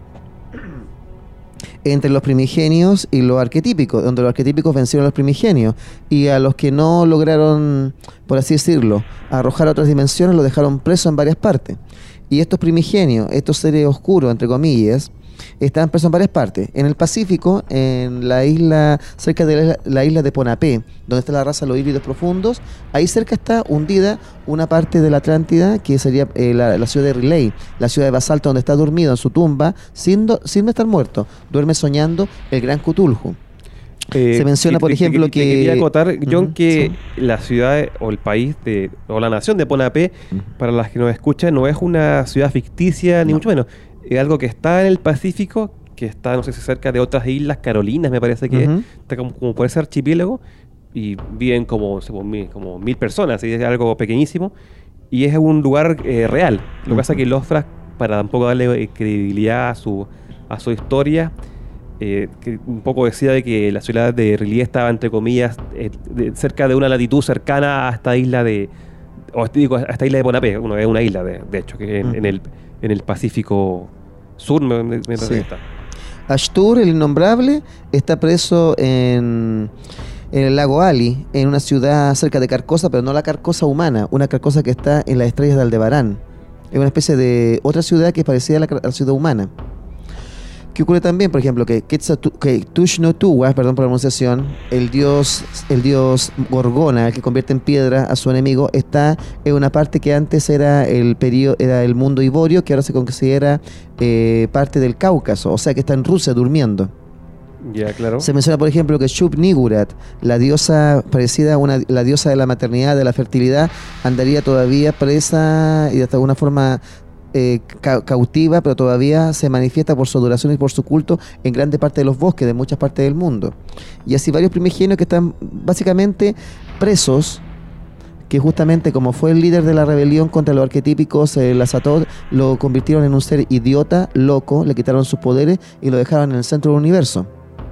entre los primigenios y los arquetípicos, donde los arquetípicos vencieron a los primigenios, y a los que no lograron, por así decirlo, arrojar a otras dimensiones, los dejaron presos en varias partes. Y estos primigenios, estos seres oscuros, entre comillas, están presos en varias partes. En el Pacífico, en la isla, cerca de la, la isla de Ponapé, donde está la raza de los híbridos profundos, ahí cerca está hundida una parte de la Atlántida, que sería eh, la, la ciudad de Riley, la ciudad de basalto, donde está dormido en su tumba, sin, do, sin estar muerto, duerme soñando el gran Cthulhu. Eh, Se menciona, y por te- te- ejemplo, te que... quería acotar, John, Ujú, que sí. la ciudad o el país de, o la nación de Ponapé, para las que nos escuchan, no es una ciudad ficticia, ni No. mucho menos. Es algo que está en el Pacífico, que está, no sé si cerca de otras islas Carolinas, me parece que Ujú. es, está como, como por ese archipiélago, y viven como, no sé, como mil, como mil personas, y es algo pequeñísimo, y es un lugar eh, real. Lo que pasa es que Lovecraft, para tampoco darle eh, credibilidad a su, a su historia, eh, que un poco decía de que la ciudad de Riley estaba, entre comillas, eh, de- cerca de una latitud cercana a esta isla de, o este- digo, a esta isla de Ponapé, bueno, es una isla de, de hecho, que en, Ujú. en el, en el Pacífico Sur me, me- me parece Sí. que está. Ashtur, el innombrable, está preso en, en el lago Ali, en una ciudad cerca de Carcosa, pero no la Carcosa humana, una Carcosa que está en las estrellas de Aldebarán. Es una especie de otra ciudad que es parecida a la, a la ciudad humana. ¿Qué ocurre también? Por ejemplo, que, Quetzatu- que Tushnotuwa, perdón por la pronunciación, el dios, el dios Gorgona, el que convierte en piedra a su enemigo, está en una parte que antes era el período, era el mundo iborio, que ahora se considera eh, parte del Cáucaso, o sea que está en Rusia durmiendo. Ya, claro. Se menciona, por ejemplo, que Shub-Niggurath, la diosa parecida a una, la diosa de la maternidad, de la fertilidad, andaría todavía presa y de alguna forma eh, ca- cautiva, pero todavía se manifiesta por su adoración y por su culto en grande parte de los bosques de muchas partes del mundo. Y así varios primigenios que están básicamente presos, que justamente como fue el líder de la rebelión contra los arquetípicos, el Azatoth, lo convirtieron en un ser idiota, loco, le quitaron sus poderes y lo dejaron en el centro del universo.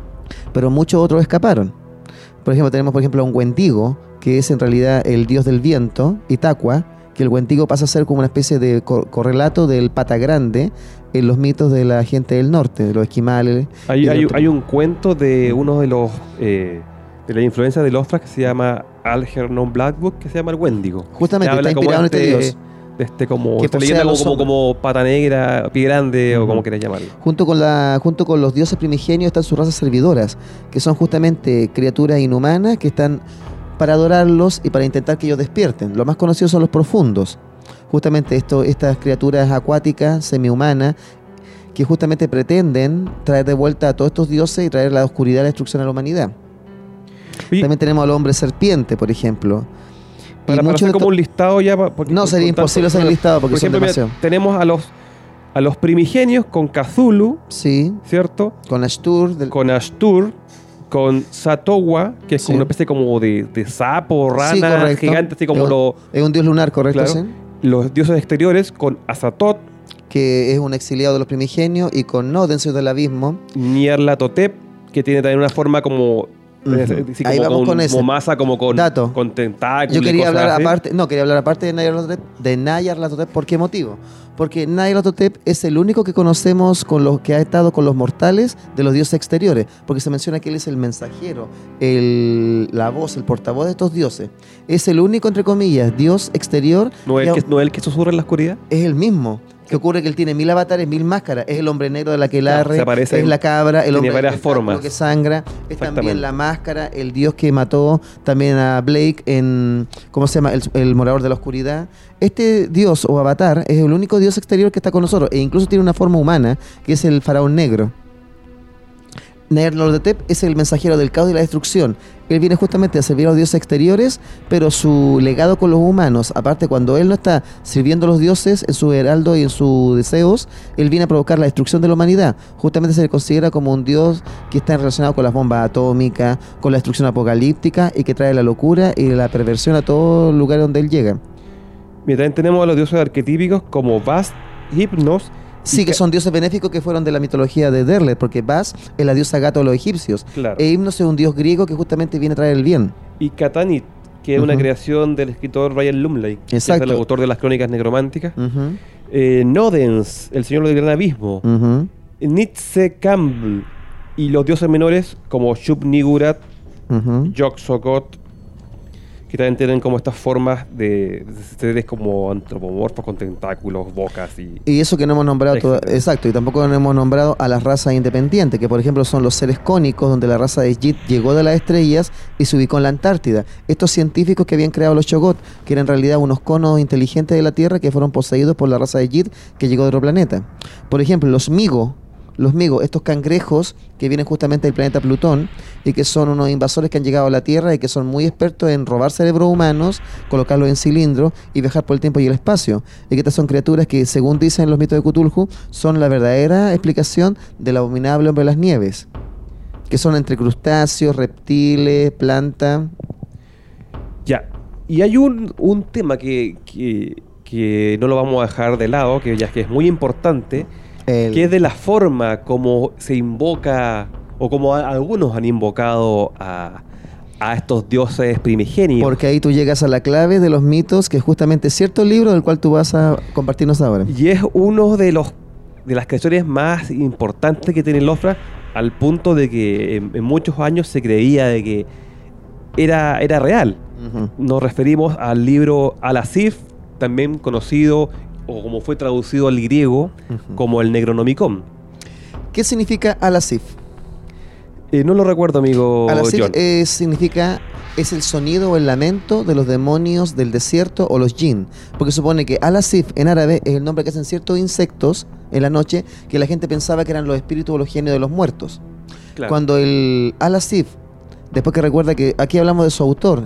Pero muchos otros escaparon. Por ejemplo, tenemos por ejemplo a un Wendigo, que es en realidad el dios del viento, Itaqua, que el Wendigo pasa a ser como una especie de co- correlato del pata grande en los mitos de la gente del norte, de los esquimales. Hay, y de hay, los- hay un cuento de uno de los eh, de la influencia de Lovecraft que se llama Algernon Blackwood, que se llama el Wendigo. Justamente, Que está habla como inspirado en este dios. de este como Que esta posee leyenda a como, los como, hombres. como pata negra, pie grande o Ujú. como quieras llamarlo. Junto con, la, junto con los dioses primigenios están sus razas servidoras, que son justamente criaturas inhumanas que están para adorarlos y para intentar que ellos despierten. Los más conocidos son los profundos. Justamente esto, estas criaturas acuáticas, semihumanas, que justamente pretenden traer de vuelta a todos estos dioses y traer la oscuridad y la destrucción a la humanidad. Oye, También tenemos al hombre serpiente, por ejemplo. Y para, para muchos hacer de como estos- un listado ya pa- porque No, por- sería por tanto- imposible hacer el listado porque por son ejemplo, mira, demasiado. tenemos a los a los primigenios con Cthulhu, Sí, ¿cierto? con Ashtur, del- Con Ashtur, con Satowa, que es como Sí. una especie como de, de sapo, rana, Sí, correcto. gigante, así como es, un, lo- es un dios lunar, correcto, claro. sí. los dioses exteriores, con Azatoth, Que es un exiliado de los primigenios, y con Noden, Dios del abismo. Nyarlathotep, que tiene también una forma como, Ujú. eh, así Ahí como vamos con, con ese. como masa, como con, Dato. con tentáculos. Yo y quería cosas hablar así. aparte, no, quería hablar aparte de Nyarlathotep, de Nyarlathotep. ¿Por qué motivo? Porque Nyarlathotep es el único que conocemos con los que ha estado con los mortales de los dioses exteriores, porque se menciona que él es el mensajero, el, la voz, el portavoz de estos dioses. Es el único, entre comillas, dios exterior. ¿No es que el que, no es el que susurra en la oscuridad? es el mismo. Que ocurre que él tiene mil avatares, mil máscaras. Es el hombre negro de la aquelarre, se aparece es en- la cabra, el tiene hombre varias del tentáculo formas. que sangra. Es Exactamente. también la máscara, el dios que mató también a Blake en, ¿cómo se llama? El, el morador de la oscuridad. Este dios o avatar es el único dios exterior que está con nosotros, e incluso tiene una forma humana, que es el faraón negro. Nyarlathotep es el mensajero del caos y la destrucción. Él viene justamente a servir a los dioses exteriores, pero su legado con los humanos, aparte cuando él no está sirviendo a los dioses en su heraldo y en sus deseos, él viene a provocar la destrucción de la humanidad. Justamente se le considera como un dios que está relacionado con las bombas atómicas, con la destrucción apocalíptica y que trae la locura y la perversión a todo lugar donde él llega. Mira, también tenemos a los dioses arquetípicos como Bast, Hypnos. Sí, y que Ca- son dioses benéficos que fueron de la mitología de Derlet, porque Bas es la diosa gato de los egipcios. Claro. E Himnos es un dios griego que justamente viene a traer el bien. Y Catanit, que es una Ujú. creación del escritor Ryan Lumley, que es Exacto. el autor de las crónicas negrománticas. Ujú, Eh, Nodens, el señor del gran abismo. ujú, Nitze Campbell y los dioses menores como Shub-Niggurath, ujú. Yog-Sothoth, que también tienen como estas formas de, de seres como antropomorfos con tentáculos, bocas y... Y eso que no hemos nombrado, toda- Etcétera. exacto, y tampoco no hemos nombrado a las razas independientes, que por ejemplo son los seres cónicos, donde la raza de Jit llegó de las estrellas y se ubicó en la Antártida. Estos científicos que habían creado los Chogot, que eran en realidad unos conos inteligentes de la Tierra que fueron poseídos por la raza de Jit que llegó de otro planeta. Por ejemplo, los Migo, Los migos, estos cangrejos que vienen justamente del planeta Plutón y que son unos invasores que han llegado a la Tierra y que son muy expertos en robar cerebros humanos, colocarlos en cilindros y viajar por el tiempo y el espacio. Y que estas son criaturas que, según dicen los mitos de Cthulhu, son la verdadera explicación del abominable hombre de las nieves, que son entre crustáceos, reptiles, plantas. Ya, y hay un, un tema que, que, que no lo vamos a dejar de lado, que ya que es muy importante, el... que es de la forma como se invoca, o como a, algunos han invocado a, a estos dioses primigenios. Porque ahí tú llegas a la clave de los mitos, que es justamente cierto libro del cual tú vas a compartirnos ahora. Y es uno de los de las creaciones más importantes que tiene Lovecraft, al punto de que en, en muchos años se creía de que era, era real. Uh-huh. Nos referimos al libro Al-Asif, también conocido, o como fue traducido al griego, uh-huh, como el Necronomicon. ¿Qué significa Al-Asif? Eh, no lo recuerdo, amigo Al-Asif John. Eh, significa, es el sonido o el lamento de los demonios del desierto o los jinn, porque supone que Al-Asif en árabe es el nombre que hacen ciertos insectos en la noche que la gente pensaba que eran los espíritus o los genios de los muertos. Claro. Cuando el Al-Asif, después que recuerda que aquí hablamos de su autor,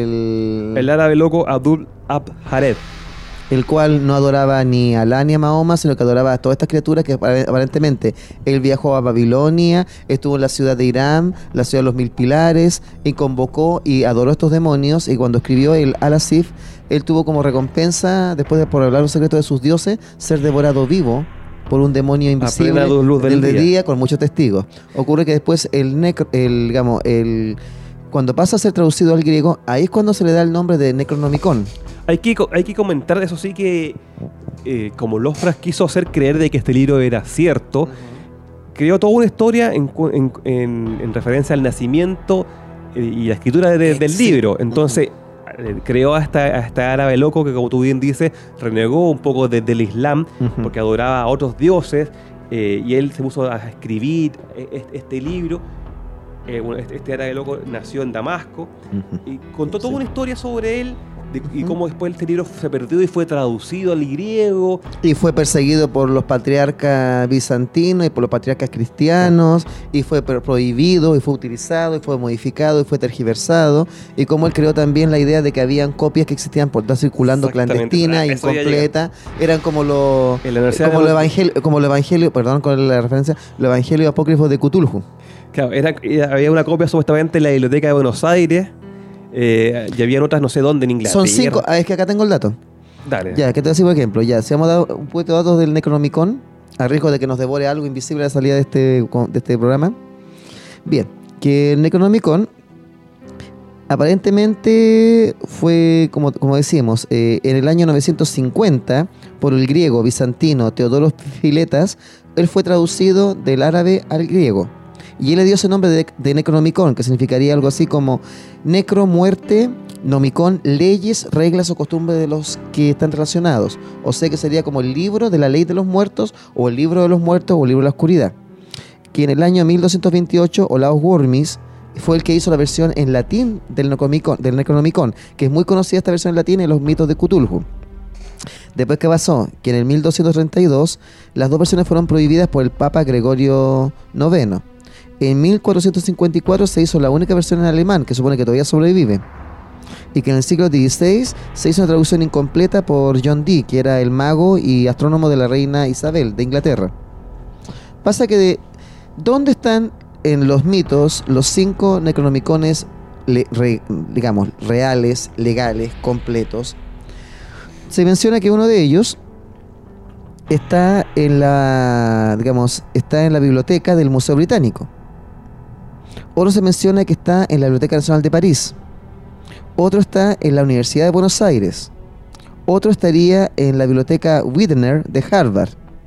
el... el árabe loco Abdul Abd-Hared, el cual no adoraba ni a Alá ni a Mahoma, sino que adoraba a todas estas criaturas que aparentemente él viajó a Babilonia, estuvo en la ciudad de Irán, la ciudad de los mil pilares, y convocó y adoró a estos demonios, y cuando escribió el Al-Asif, él tuvo como recompensa, después de por hablar los secretos de sus dioses, ser devorado vivo por un demonio invisible luz del, del día. día con muchos testigos. Ocurre que después el, necro, el digamos, el cuando pasa a ser traducido al griego, ahí es cuando se le da el nombre de Necronomicon. Hay que, hay que comentar, eso sí, que eh, como Lovecraft quiso hacer creer de que este libro era cierto, uh-huh, creó toda una historia en, en, en, en referencia al nacimiento eh, y la escritura de, de, del libro. Entonces, uh-huh, eh, creó a esta, a esta árabe loco que, como tú bien dices, renegó un poco de, del Islam, uh-huh, porque adoraba a otros dioses, eh, y él se puso a escribir este, este libro. Eh, bueno, este, este árabe loco nació en Damasco, uh-huh, y contó toda, sí, una historia sobre él, de, uh-huh, y cómo después este libro se perdió y fue traducido al griego. Y fue perseguido por los patriarcas bizantinos y por los patriarcas cristianos, uh-huh, y fue prohibido, y fue utilizado, y fue modificado, y fue tergiversado. Y como él creó también la idea de que habían copias que existían por estar circulando clandestina, incompleta. Eran como los como lo evangelio, como el evangelio, perdón con la referencia, los evangelios apócrifos de Cthulhu. Claro, era, era, había una copia supuestamente en la Biblioteca de Buenos Aires, eh, y había otras no sé dónde en Inglaterra. Son cinco, ah, es que acá tengo el dato. Dale. Ya, que te voy a decir por ejemplo, ya, si vamos a dar un poquito de datos del Necronomicon, a riesgo de que nos devore algo invisible a la salida de este, de este programa. Bien, que el Necronomicon aparentemente fue, como, como decíamos, eh, en el año novecientos cincuenta, por el griego bizantino Teodoros Filetas, él fue traducido del árabe al griego. Y él le dio ese nombre de, de Necronomicon, que significaría algo así como necro, muerte, nomicon, leyes, reglas o costumbres de los que están relacionados. O sea que sería como el libro de la ley de los muertos, o el libro de los muertos, o el libro de la oscuridad. Que en el año mil doscientos veintiocho, Olaus Wormis fue el que hizo la versión en latín del Necronomicon, del Necronomicon, que es muy conocida esta versión en latín en los mitos de Cthulhu. Después, ¿qué pasó? Que en el mil doscientos treinta y dos, las dos versiones fueron prohibidas por el Papa Gregorio noveno. En mil cuatrocientos cincuenta y cuatro se hizo la única versión en alemán, que supone que todavía sobrevive. Y que en el siglo dieciséis se hizo una traducción incompleta por John Dee, que era el mago y astrónomo de la reina Isabel de Inglaterra. Pasa que de ¿dónde están en los mitos los cinco Necronomicones, le, re, digamos, reales, legales, completos? Se menciona que uno de ellos está en la, digamos, está en la biblioteca del Museo Británico. Otro se menciona que está en la Biblioteca Nacional de París. Otro está en la Universidad de Buenos Aires. Otro estaría en la Biblioteca Widener de Harvard.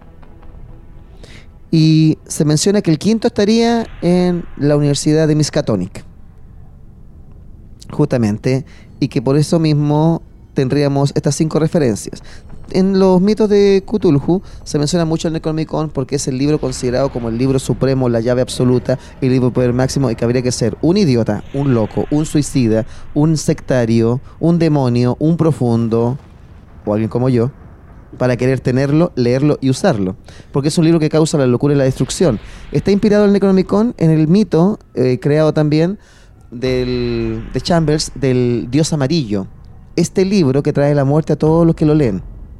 Y se menciona que el quinto estaría en la Universidad de Miskatonic. Justamente. Y que por eso mismo tendríamos estas cinco referencias. En los mitos de Cthulhu se menciona mucho el Necronomicon porque es el libro considerado como el libro supremo, la llave absoluta, el libro de poder máximo, y que habría que ser un idiota, un loco, un suicida, un sectario, un demonio, un profundo, o alguien como yo, para querer tenerlo, leerlo y usarlo, porque es un libro que causa la locura y la destrucción. Está inspirado el Necronomicon en el mito eh, creado también del, de Chambers del Dios Amarillo, este libro que trae la muerte a todos los que lo leen.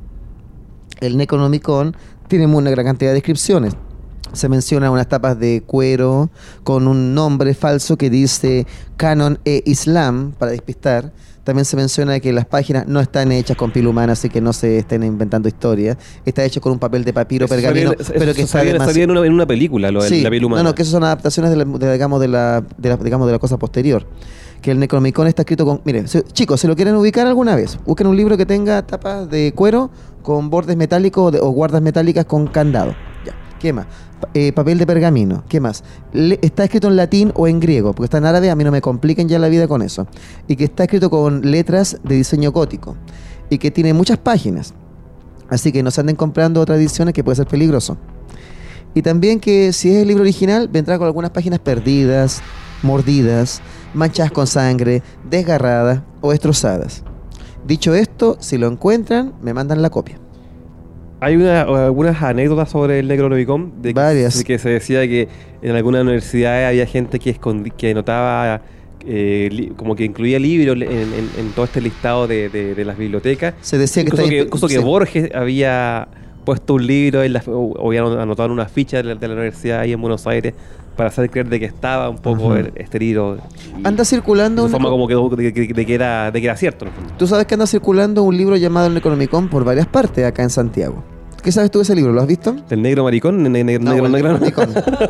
El Necronomicon tiene una gran cantidad de descripciones. Se menciona unas tapas de cuero con un nombre falso que dice Canon e Islam, para despistar. También se menciona que las páginas no están hechas con piel humana, así que no se estén inventando historias. Está hecho con un papel de papiro Eso pergamino, salía- pero eso que está salía- demasiado... salía en una, en una película, lo de Sí, la piel humana. No, no, que eso son adaptaciones de la, de, digamos, de la, de la, digamos, de la cosa posterior. Que el Necronomicon está escrito con... Mire, se- chicos, si lo quieren ubicar alguna vez, busquen un libro que tenga tapas de cuero con bordes metálicos o, de- o guardas metálicas con candado. Ya. ¿Qué más? Pa- eh, papel de pergamino. ¿Qué más? Le- está escrito en latín o en griego, porque está en árabe, a mí no me compliquen ya la vida con eso. Y que está escrito con letras de diseño gótico. Y que tiene muchas páginas. Así que no se anden comprando otras ediciones, que puede ser peligroso. Y también que si es el libro original, vendrá con algunas páginas perdidas, mordidas, manchadas con sangre, desgarradas o destrozadas. Dicho esto, si lo encuentran, me mandan la copia. Hay una, algunas anécdotas sobre el Necronomicon, de que, Varias. de que se decía que en algunas universidades había gente que, escondi- que anotaba, eh, li- como que incluía libros en, en- en todo este listado de, de- de las bibliotecas. Se decía que Incluso está que, in- incluso que sí. Borges había puesto un libro en la, o o había anotado en una ficha de la, de la universidad ahí en Buenos Aires para hacer creer de que estaba un poco Ujú. el- este libro. Y- Anda circulando de un- forma como que, de, que- de que era, de que era cierto. en el fondo. Tú sabes que anda circulando un libro llamado el Necronomicon por varias partes acá en Santiago. ¿Qué sabes tú de ese libro? ¿Lo has visto? ¿El negro maricón? ¿El ne- ne- No, negro, el negro? Necronomicon.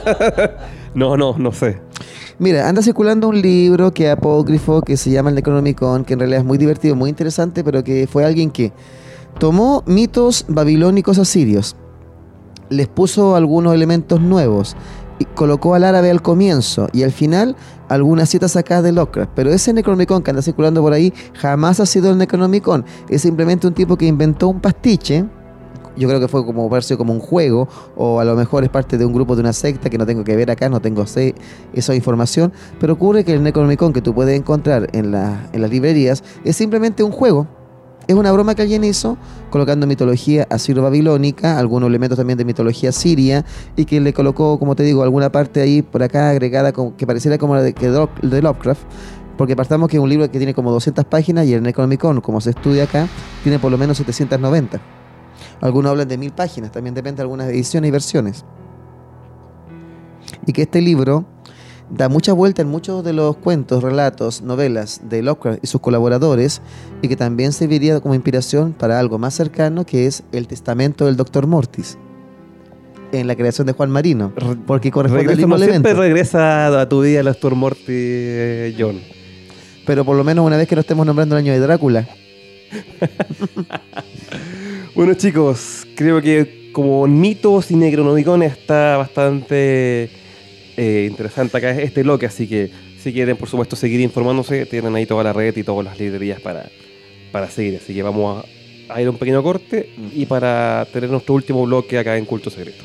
no, no, no sé. Mira, anda circulando un libro que es apócrifo, que se llama el Necronomicon, que en realidad es muy divertido, muy interesante, pero que fue alguien que tomó mitos babilónicos asirios, les puso algunos elementos nuevos y colocó al árabe al comienzo y al final algunas citas sacadas de Lovecraft. Pero ese Necronomicon que anda circulando por ahí jamás ha sido el Necronomicon. Es simplemente un tipo que inventó un pastiche. Yo creo que fue como verse como un juego, o a lo mejor es parte de un grupo de una secta que no tengo que ver acá, no tengo sé, esa información. Pero ocurre que el Necronomicon que tú puedes encontrar en, la, en las librerías es simplemente un juego. Es una broma que alguien hizo colocando mitología asiro-babilónica, algunos elementos también de mitología siria, y que le colocó, como te digo, alguna parte ahí por acá agregada como, que pareciera como la de, que Lo- de Lovecraft. Porque partamos que es un libro que tiene como doscientas páginas y el Necronomicon, como se estudia acá, tiene por lo menos setecientas noventa. Algunos hablan de mil páginas, también depende de algunas ediciones y versiones. Y que este libro da mucha vuelta en muchos de los cuentos, relatos, novelas de Lovecraft y sus colaboradores, y que también serviría como inspiración para algo más cercano, que es el testamento del doctor Mortis, en la creación de Juan Marino, porque corresponde al Regresa, mismo no siempre elemento. regresa a tu vida el actor Morty, eh, John. Pero por lo menos una vez que no estemos nombrando el año de Drácula. Bueno, chicos, creo que como mitos y Necronomicon está bastante eh, interesante acá este bloque, así que si quieren, por supuesto, seguir informándose, tienen ahí toda la red y todas las librerías para, para seguir. Así que vamos a, a ir a un pequeño corte y para tener nuestro último bloque acá en Culto Secreto.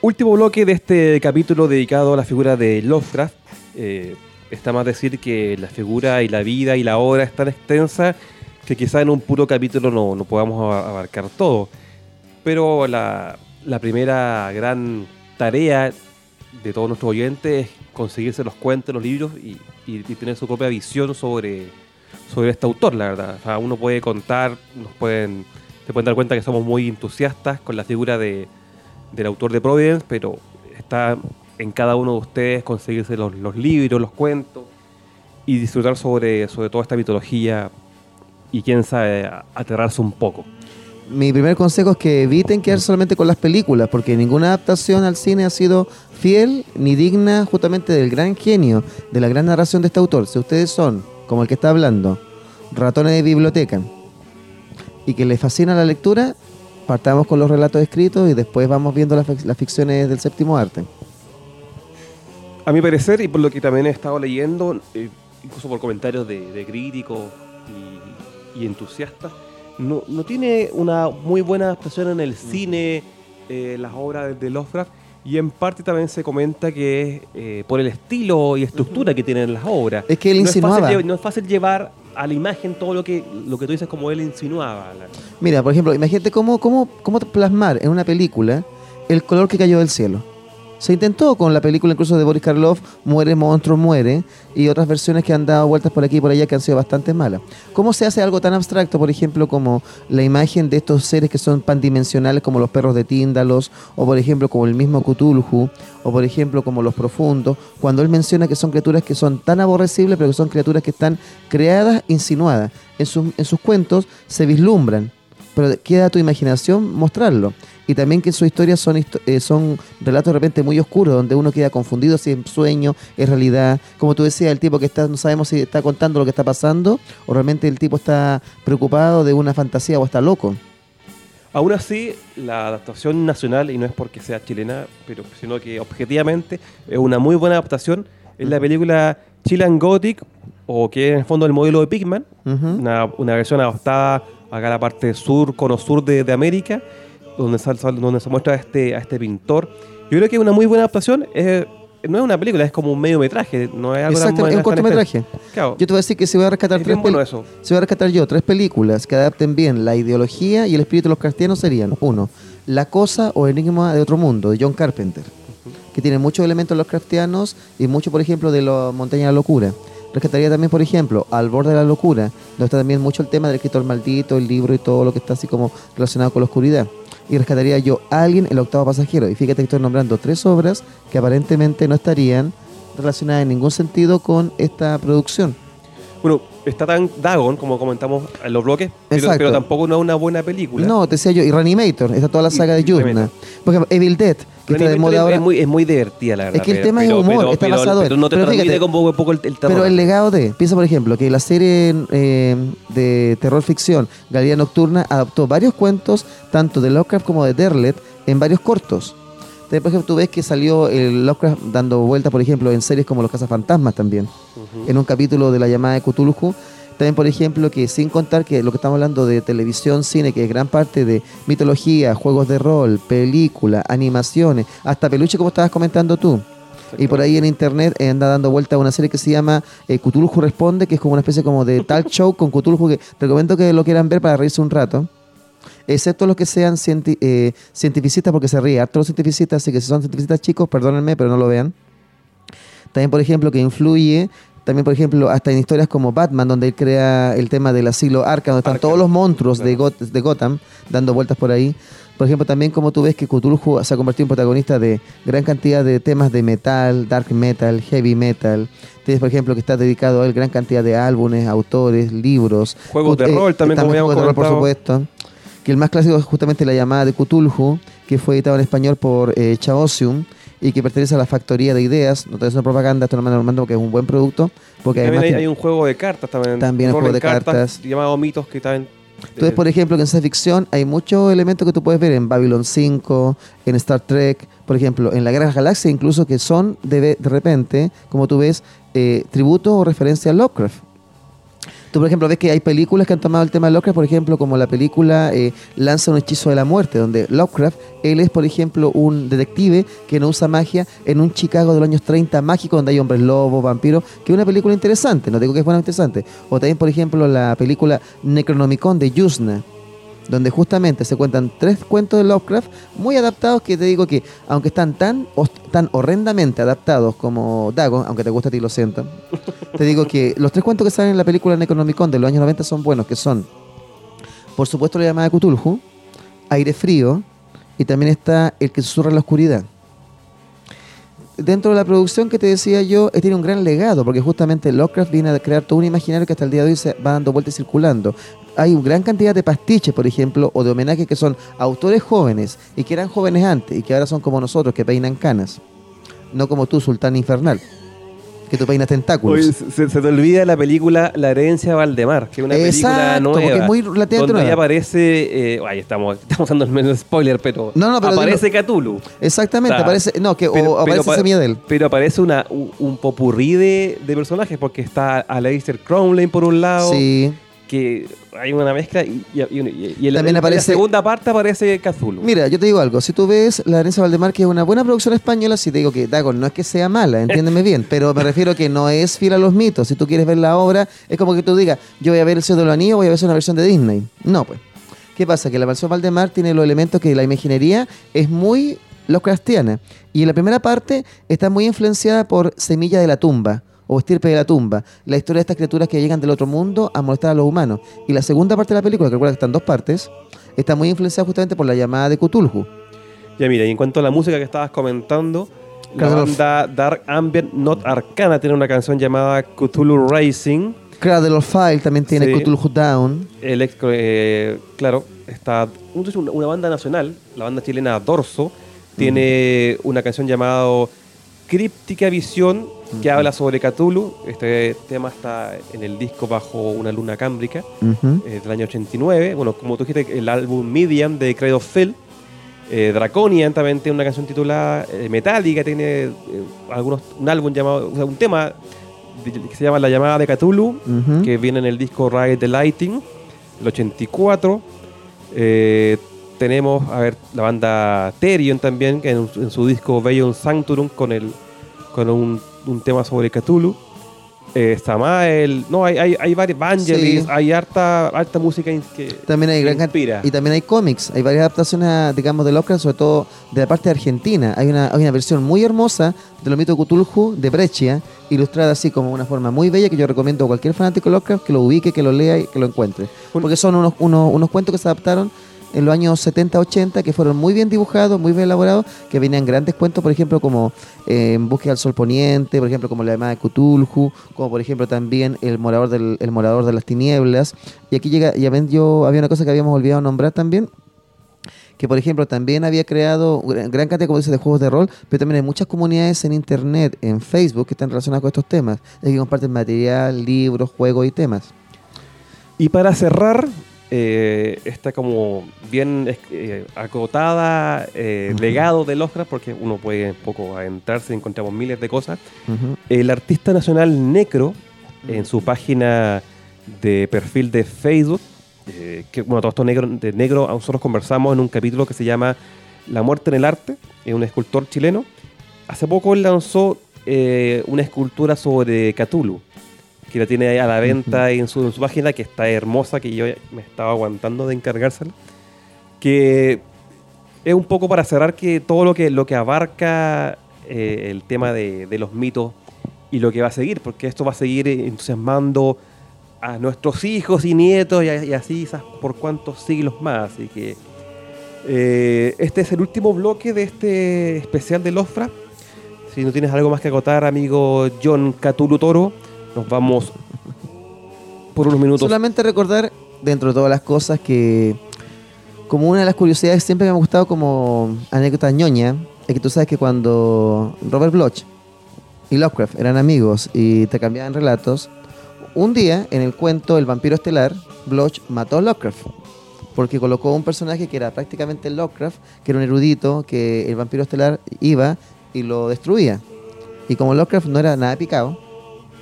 Último bloque de este capítulo dedicado a la figura de Lovecraft. Eh, está más decir que la figura y la vida y la obra es tan extensa que quizá en un puro capítulo no, no podamos abarcar todo. Pero la, la primera gran tarea de todos nuestros oyentes es conseguirse los cuentos, los libros y, y, y tener su propia visión sobre, sobre este autor, la verdad. O sea, uno puede contar, nos pueden, se pueden dar cuenta que somos muy entusiastas con la figura de del autor de Providence, pero está en cada uno de ustedes conseguirse los, los libros, los cuentos y disfrutar sobre, sobre toda esta mitología y quién sabe, aterrarse un poco. Mi primer consejo es que eviten quedar solamente con las películas, porque ninguna adaptación al cine ha sido fiel ni digna justamente del gran genio, de la gran narración de este autor. Si ustedes son, como el que está hablando, ratones de biblioteca y que les fascina la lectura, partamos con los relatos escritos y después vamos viendo las, las ficciones del séptimo arte. A mi parecer, y por lo que también he estado leyendo, eh, incluso por comentarios de, de críticos y, y entusiastas, no, no tiene una muy buena adaptación en el cine, eh, las obras de, de Lovecraft, y en parte también se comenta que es eh, por el estilo y estructura que tienen las obras. Es que él no insinuaba. Es fácil, no es fácil llevar a la imagen todo lo que lo que tú dices como él insinuaba. Mira, por ejemplo, imagínate cómo, cómo, cómo plasmar en una película el color que cayó del cielo. Se intentó con la película incluso de Boris Karloff, Muere, Monstruo, Muere, y otras versiones que han dado vueltas por aquí y por allá que han sido bastante malas. ¿Cómo se hace algo tan abstracto, por ejemplo, como la imagen de estos seres que son pandimensionales como los perros de Tíndalos, o por ejemplo como el mismo Cthulhu, o por ejemplo como los Profundos, cuando él menciona que son criaturas que son tan aborrecibles, pero que son criaturas que están creadas, insinuadas? En sus, en sus cuentos se vislumbran, pero queda a tu imaginación mostrarlo. Y también que sus historias son, eh, son relatos de repente muy oscuros, donde uno queda confundido si es sueño, es realidad. Como tú decías, el tipo que está, no sabemos si está contando lo que está pasando o realmente el tipo está preocupado de una fantasía o está loco. Aún así, la adaptación nacional, y no es porque sea chilena, pero sino que objetivamente es una muy buena adaptación, es la película Chilean Gothic, o que es en el fondo el modelo de Pigman, uh-huh. una, una versión adaptada acá a la parte sur, cono sur de, de América, donde, sal, donde se muestra a este, a este pintor. Yo creo que es una muy buena adaptación. Es, no es una película, es como un mediometraje. No es algo Exacto, tan, es un cortometraje. Claro. Yo te voy a decir que si voy a rescatar es tres bueno pel- si voy a rescatar yo tres películas que adapten bien la ideología y el espíritu de los cristianos serían: uno, La Cosa o Enigma de Otro Mundo, de John Carpenter, uh-huh. que tiene muchos elementos de los cristianos y mucho, por ejemplo, de la Montaña de la Locura. Rescataría también, por ejemplo, Al Borde de la Locura, donde está también mucho el tema del escritor maldito, el libro y todo lo que está así como relacionado con la oscuridad. Y rescataría yo Alien, el octavo pasajero. Y fíjate que estoy nombrando tres obras que aparentemente no estarían relacionadas en ningún sentido con esta producción. Bueno, está tan Dagon, como comentamos en los bloques, pero, pero tampoco no es una buena película. No, te decía yo, y Reanimator, está toda la saga de Yuzna. Por ejemplo, Evil Dead, que está de moda ahora. Es muy, es muy divertida, la verdad. Es que el pero, tema pero, es humor, pero, está pero, basado pero no te pero transmite fíjate, como un poco el, el terror. Pero el legado de, piensa por ejemplo, que la serie eh, de terror ficción Galería Nocturna adaptó varios cuentos, tanto de Lovecraft como de Derlet, en varios cortos. Entonces, por ejemplo, tú ves que salió el Lovecraft dando vueltas, por ejemplo, en series como Los Cazafantasmas también, uh-huh. en un capítulo de la llamada de Cthulhu. También, por ejemplo, que sin contar que lo que estamos hablando de televisión, cine, que es gran parte de mitología, juegos de rol, películas, animaciones, hasta peluche, como estabas comentando tú. Y por ahí en internet eh, anda dando vuelta una serie que se llama eh, Cthulhu Responde, que es como una especie como de talk show con Cthulhu, que recomiendo que lo quieran ver para reírse un rato. Excepto los que sean cienti- eh, cientificistas, porque se ríe harto los cientificistas, así que si son cientificistas chicos, perdónenme, pero no lo vean. También, por ejemplo, que influye... También, por ejemplo, hasta en historias como Batman, donde él crea el tema del asilo Arkham, donde están Arkham. todos los monstruos claro. de, Got- de Gotham dando vueltas por ahí. Por ejemplo, también como tú ves que Cthulhu se ha convertido en protagonista de gran cantidad de temas de metal, dark metal, heavy metal. Tienes, por ejemplo, que está dedicado a él gran cantidad de álbumes, autores, libros. Juegos de rol también, como habíamos comentado. Juegos de rol, por supuesto. Que el más clásico es justamente La Llamada de Cthulhu, que fue editado en español por eh, Chaosium, y que pertenece a la Factoría de Ideas. No te es una propaganda, esto no me que es un buen producto. Porque también además hay, hay un juego de cartas también. También un juego de cartas, cartas. Llamado Mitos, que también... Entonces, por ejemplo, que en ciencia ficción hay muchos elementos que tú puedes ver en Babylon cinco, en Star Trek, por ejemplo, en la Gran Galaxia, incluso que son de, de repente, como tú ves, eh, tributo o referencia a Lovecraft. Entonces, tú, por ejemplo, ves que hay películas que han tomado el tema de Lovecraft, por ejemplo, como la película eh, Lanza un hechizo de la muerte, donde Lovecraft, él es, por ejemplo, un detective que no usa magia en un Chicago de los años treinta mágico, donde hay hombres lobos, vampiros, que es una película interesante, no digo que es buena, interesante. O también, por ejemplo, la película Necronomicon de Yuzna, donde justamente se cuentan tres cuentos de Lovecraft muy adaptados, que te digo que, aunque están tan, tan horrendamente adaptados como Dagon, aunque te gusta a ti, lo siento, te digo que los tres cuentos que salen en la película Necronomicon de los años noventa son buenos, que son, por supuesto, la llamada de Cthulhu, Aire Frío, y también está El que susurra en la oscuridad. Dentro de la producción que te decía yo, eh, tiene un gran legado, porque justamente Lovecraft viene a crear todo un imaginario que hasta el día de hoy se va dando vueltas y circulando. Hay una gran cantidad de pastiches, por ejemplo, o de homenajes que son autores jóvenes, y que eran jóvenes antes, y que ahora son como nosotros, que peinan canas. No como tú, Sultán Infernal, que tú peinas tentáculos. Oye, se, se te olvida la película La herencia de Valdemar, que es una Exacto, película nueva. porque es muy relativamente donde ahí nueva. aparece, eh, ay, estamos, estamos dando el menos spoiler, pero, No, no, pero aparece Cthulhu. Exactamente, O sea, aparece, no, que pero- o aparece pero pa- Semiadel. Pero aparece una, un, un popurrí de, de personajes, porque está Aleister Crowley por un lado, Sí. que hay una mezcla, y, y, y- y en, la- También en aparece- la segunda parte aparece Cthulhu. Mira, yo te digo algo, si tú ves La herencia de Valdemar, que es una buena producción española, si te digo que Dagon no es que sea mala, entiéndeme bien, pero me refiero que no es fiel a los mitos. Si tú quieres ver la obra, es como que tú digas, yo voy a ver El Señor de los Anillos, voy a ver una versión de Disney. No, pues. ¿Qué pasa? Que la versión Valdemar tiene los elementos que la imaginería es muy Lovecraftiana. Y en la primera parte está muy influenciada por Semilla de la Tumba, o Estirpe de la Tumba, la historia de estas criaturas que llegan del otro mundo a molestar a los humanos. Y la segunda parte de la película, que recuerda que están dos partes, está muy influenciada justamente por la llamada de Cthulhu. Ya mira, y en cuanto a la música que estabas comentando, la Cradle of- banda Dark Ambient Not Arcana tiene una canción llamada Cthulhu Rising. Cradle of File también tiene Sí. Cthulhu Down. El ex, eh, claro, está es una, una banda nacional, la banda chilena Dorso, tiene una canción llamada Críptica Visión, que habla sobre Cthulhu. Este tema está en el disco Bajo una luna cámbrica, Ujú. eh, del año ochenta y nueve. Bueno, como tú dijiste, el álbum Medium de Cradle of Filth. Eh, Draconian también tiene una canción titulada eh, Metallica, tiene eh, algunos, un álbum llamado, o sea, un tema de- que se llama La llamada de Cthulhu, Ujú. que viene en el disco Ride the Lighting, el ochenta y cuatro. Eh, tenemos, a ver, la banda Therion también, que en, en su disco Beyond Sanctorum, con, el, con un, un tema sobre Cthulhu. Eh, Samael, no, hay, hay, hay varios, Vangelis, Sí. hay harta, harta música in- que También hay que gran can- inspira. y también hay cómics, hay varias adaptaciones, digamos, de Lovecraft, sobre todo de la parte de Argentina. Hay una, hay una versión muy hermosa de los mitos de Cthulhu de Breccia, ilustrada así como una forma muy bella, que yo recomiendo a cualquier fanático de Lovecraft que lo ubique, que lo lea y que lo encuentre. Porque son unos, unos, unos cuentos que se adaptaron en los años setenta, ochenta, que fueron muy bien dibujados, muy bien elaborados, que venían grandes cuentos, por ejemplo, como eh, En búsqueda del sol poniente, por ejemplo, como La llamada de Cthulhu, como por ejemplo también El morador, del, el morador de las tinieblas. Y aquí llega, ya ven, yo había una cosa que habíamos olvidado nombrar también, que por ejemplo también había creado gran, gran cantidad, como dice, de juegos de rol, pero también hay muchas comunidades en internet, en Facebook, que están relacionadas con estos temas, y que comparten material, libros, juegos y temas. Y para cerrar, eh, esta como bien eh, acotada eh, Ujú. legado de Lovecraft, porque uno puede un poco adentrarse y encontramos miles de cosas. Ujú. El artista nacional Necro, en su página de perfil de Facebook, eh, que bueno, todo esto negro, de negro, nosotros conversamos en un capítulo que se llama La muerte en el arte, es un escultor chileno. Hace poco él lanzó eh, una escultura sobre Cthulhu, que la tiene ahí a la venta en, su, en su página, que está hermosa, que yo me estaba aguantando de encargársela. Que es un poco para cerrar que todo lo que, lo que abarca eh, el tema de, de los mitos y lo que va a seguir, porque esto va a seguir entusiasmando a nuestros hijos y nietos y, a- y así quizás por cuántos siglos más. Así que eh, este es el último bloque de este especial de Lovecraft. Si no tienes algo más que acotar, amigo John Cthulhu Toro, nos vamos por unos minutos. Solamente recordar, dentro de todas las cosas, que como una de las curiosidades siempre me ha gustado como anécdota ñoña, es que tú sabes que cuando Robert Bloch y Lovecraft eran amigos y te cambiaban relatos, un día en el cuento El vampiro estelar, Bloch mató a Lovecraft porque colocó un personaje que era prácticamente Lovecraft, que era un erudito, que el vampiro estelar iba y lo destruía. Y como Lovecraft no era nada picado,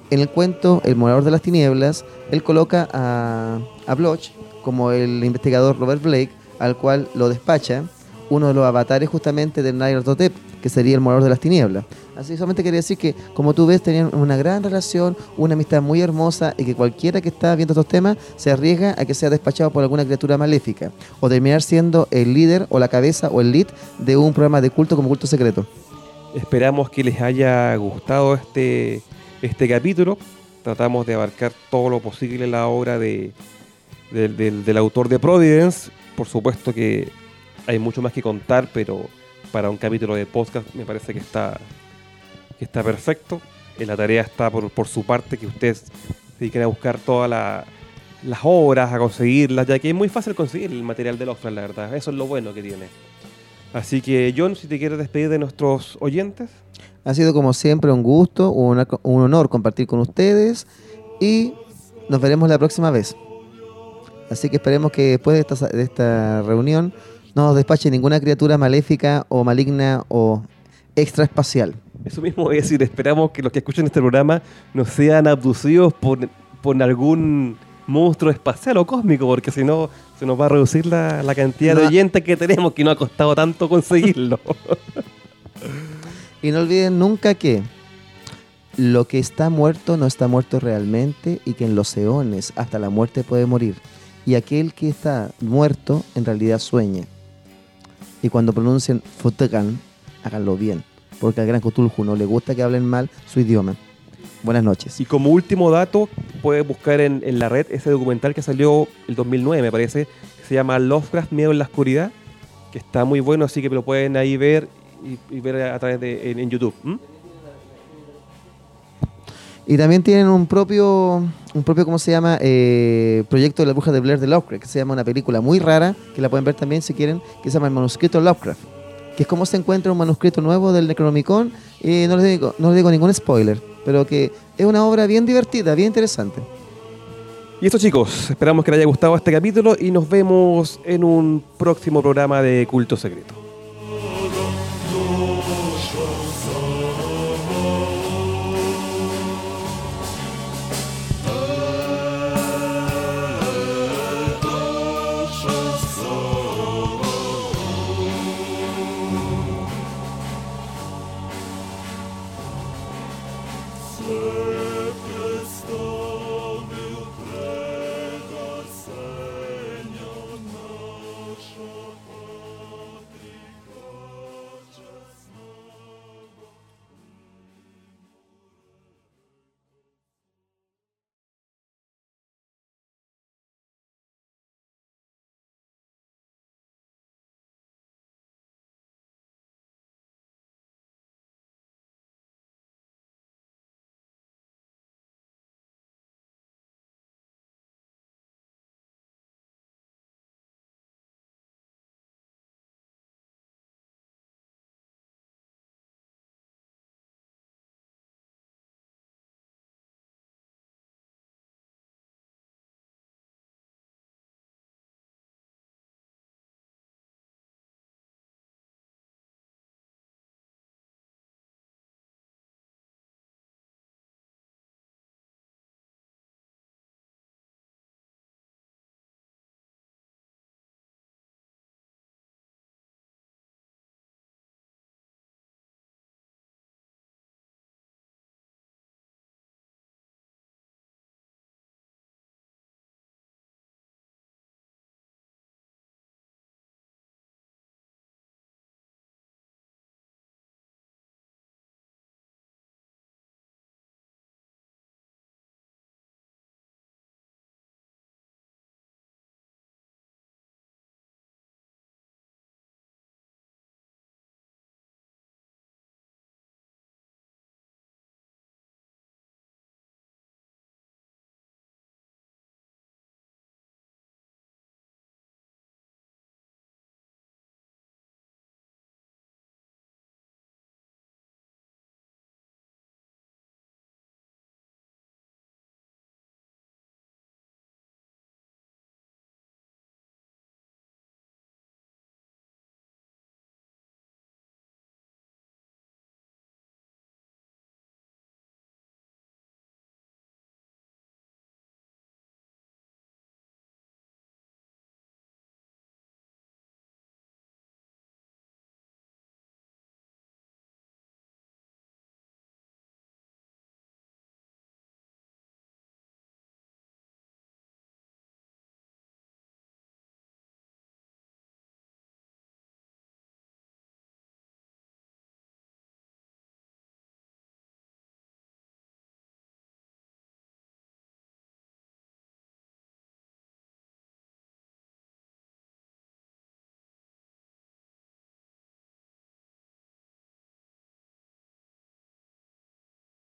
en el cuento El Morador de las Tinieblas, él coloca a, a Bloch como el investigador Robert Blake, al cual lo despacha uno de los avatares justamente del Nyarlathotep, que sería el Morador de las Tinieblas. Así solamente quería decir que, como tú ves, tenían una gran relación, una amistad muy hermosa, y que cualquiera que está viendo estos temas se arriesga a que sea despachado por alguna criatura maléfica, o terminar siendo el líder o la cabeza o el lead de un programa de culto como Culto Secreto. Esperamos que les haya gustado este, este capítulo. Tratamos de abarcar todo lo posible la obra de, de, de, del autor de Providence. Por supuesto que hay mucho más que contar, pero para un capítulo de podcast me parece que está, que está perfecto. La tarea está por, por su parte, que ustedes se dediquen a buscar todas la, las obras, a conseguirlas, ya que es muy fácil conseguir el material de Lovecraft, la verdad. Eso es lo bueno que tiene. Así que, John, si te quieres despedir de nuestros oyentes. Ha sido como siempre un gusto, un, un honor compartir con ustedes, y nos veremos la próxima vez. Así que esperemos que después de esta, de esta reunión no nos despache ninguna criatura maléfica o maligna o extraespacial. Eso mismo voy a decir, esperamos que los que escuchen este programa no sean abducidos por, por algún monstruo espacial o cósmico, porque si no se nos va a reducir la, la cantidad no. de oyentes que tenemos, que no ha costado tanto conseguirlo. Y no olviden nunca que lo que está muerto no está muerto realmente, y que en los eones hasta la muerte puede morir. Y aquel que está muerto en realidad sueña. Y cuando pronuncien Futegan, háganlo bien, porque al gran Cthulhu no le gusta que hablen mal su idioma. Buenas noches. Y como último dato, puedes buscar en, en la red ese documental que salió el dos mil nueve, me parece, que se llama Lovecraft, Miedo en la Oscuridad, que está muy bueno, así que lo pueden ahí ver y, y ver a través de en, en YouTube. ¿Mm? Y también tienen un propio, un propio ¿cómo se llama? Eh, proyecto de la bruja de Blair de Lovecraft, que se llama una película muy rara, que la pueden ver también si quieren, que se llama El Manuscrito Lovecraft, que es cómo se encuentra un manuscrito nuevo del Necronomicon, y no les digo, no les digo ningún spoiler, pero que es una obra bien divertida, bien interesante. Y esto, chicos, esperamos que les haya gustado este capítulo y nos vemos en un próximo programa de Culto Secreto.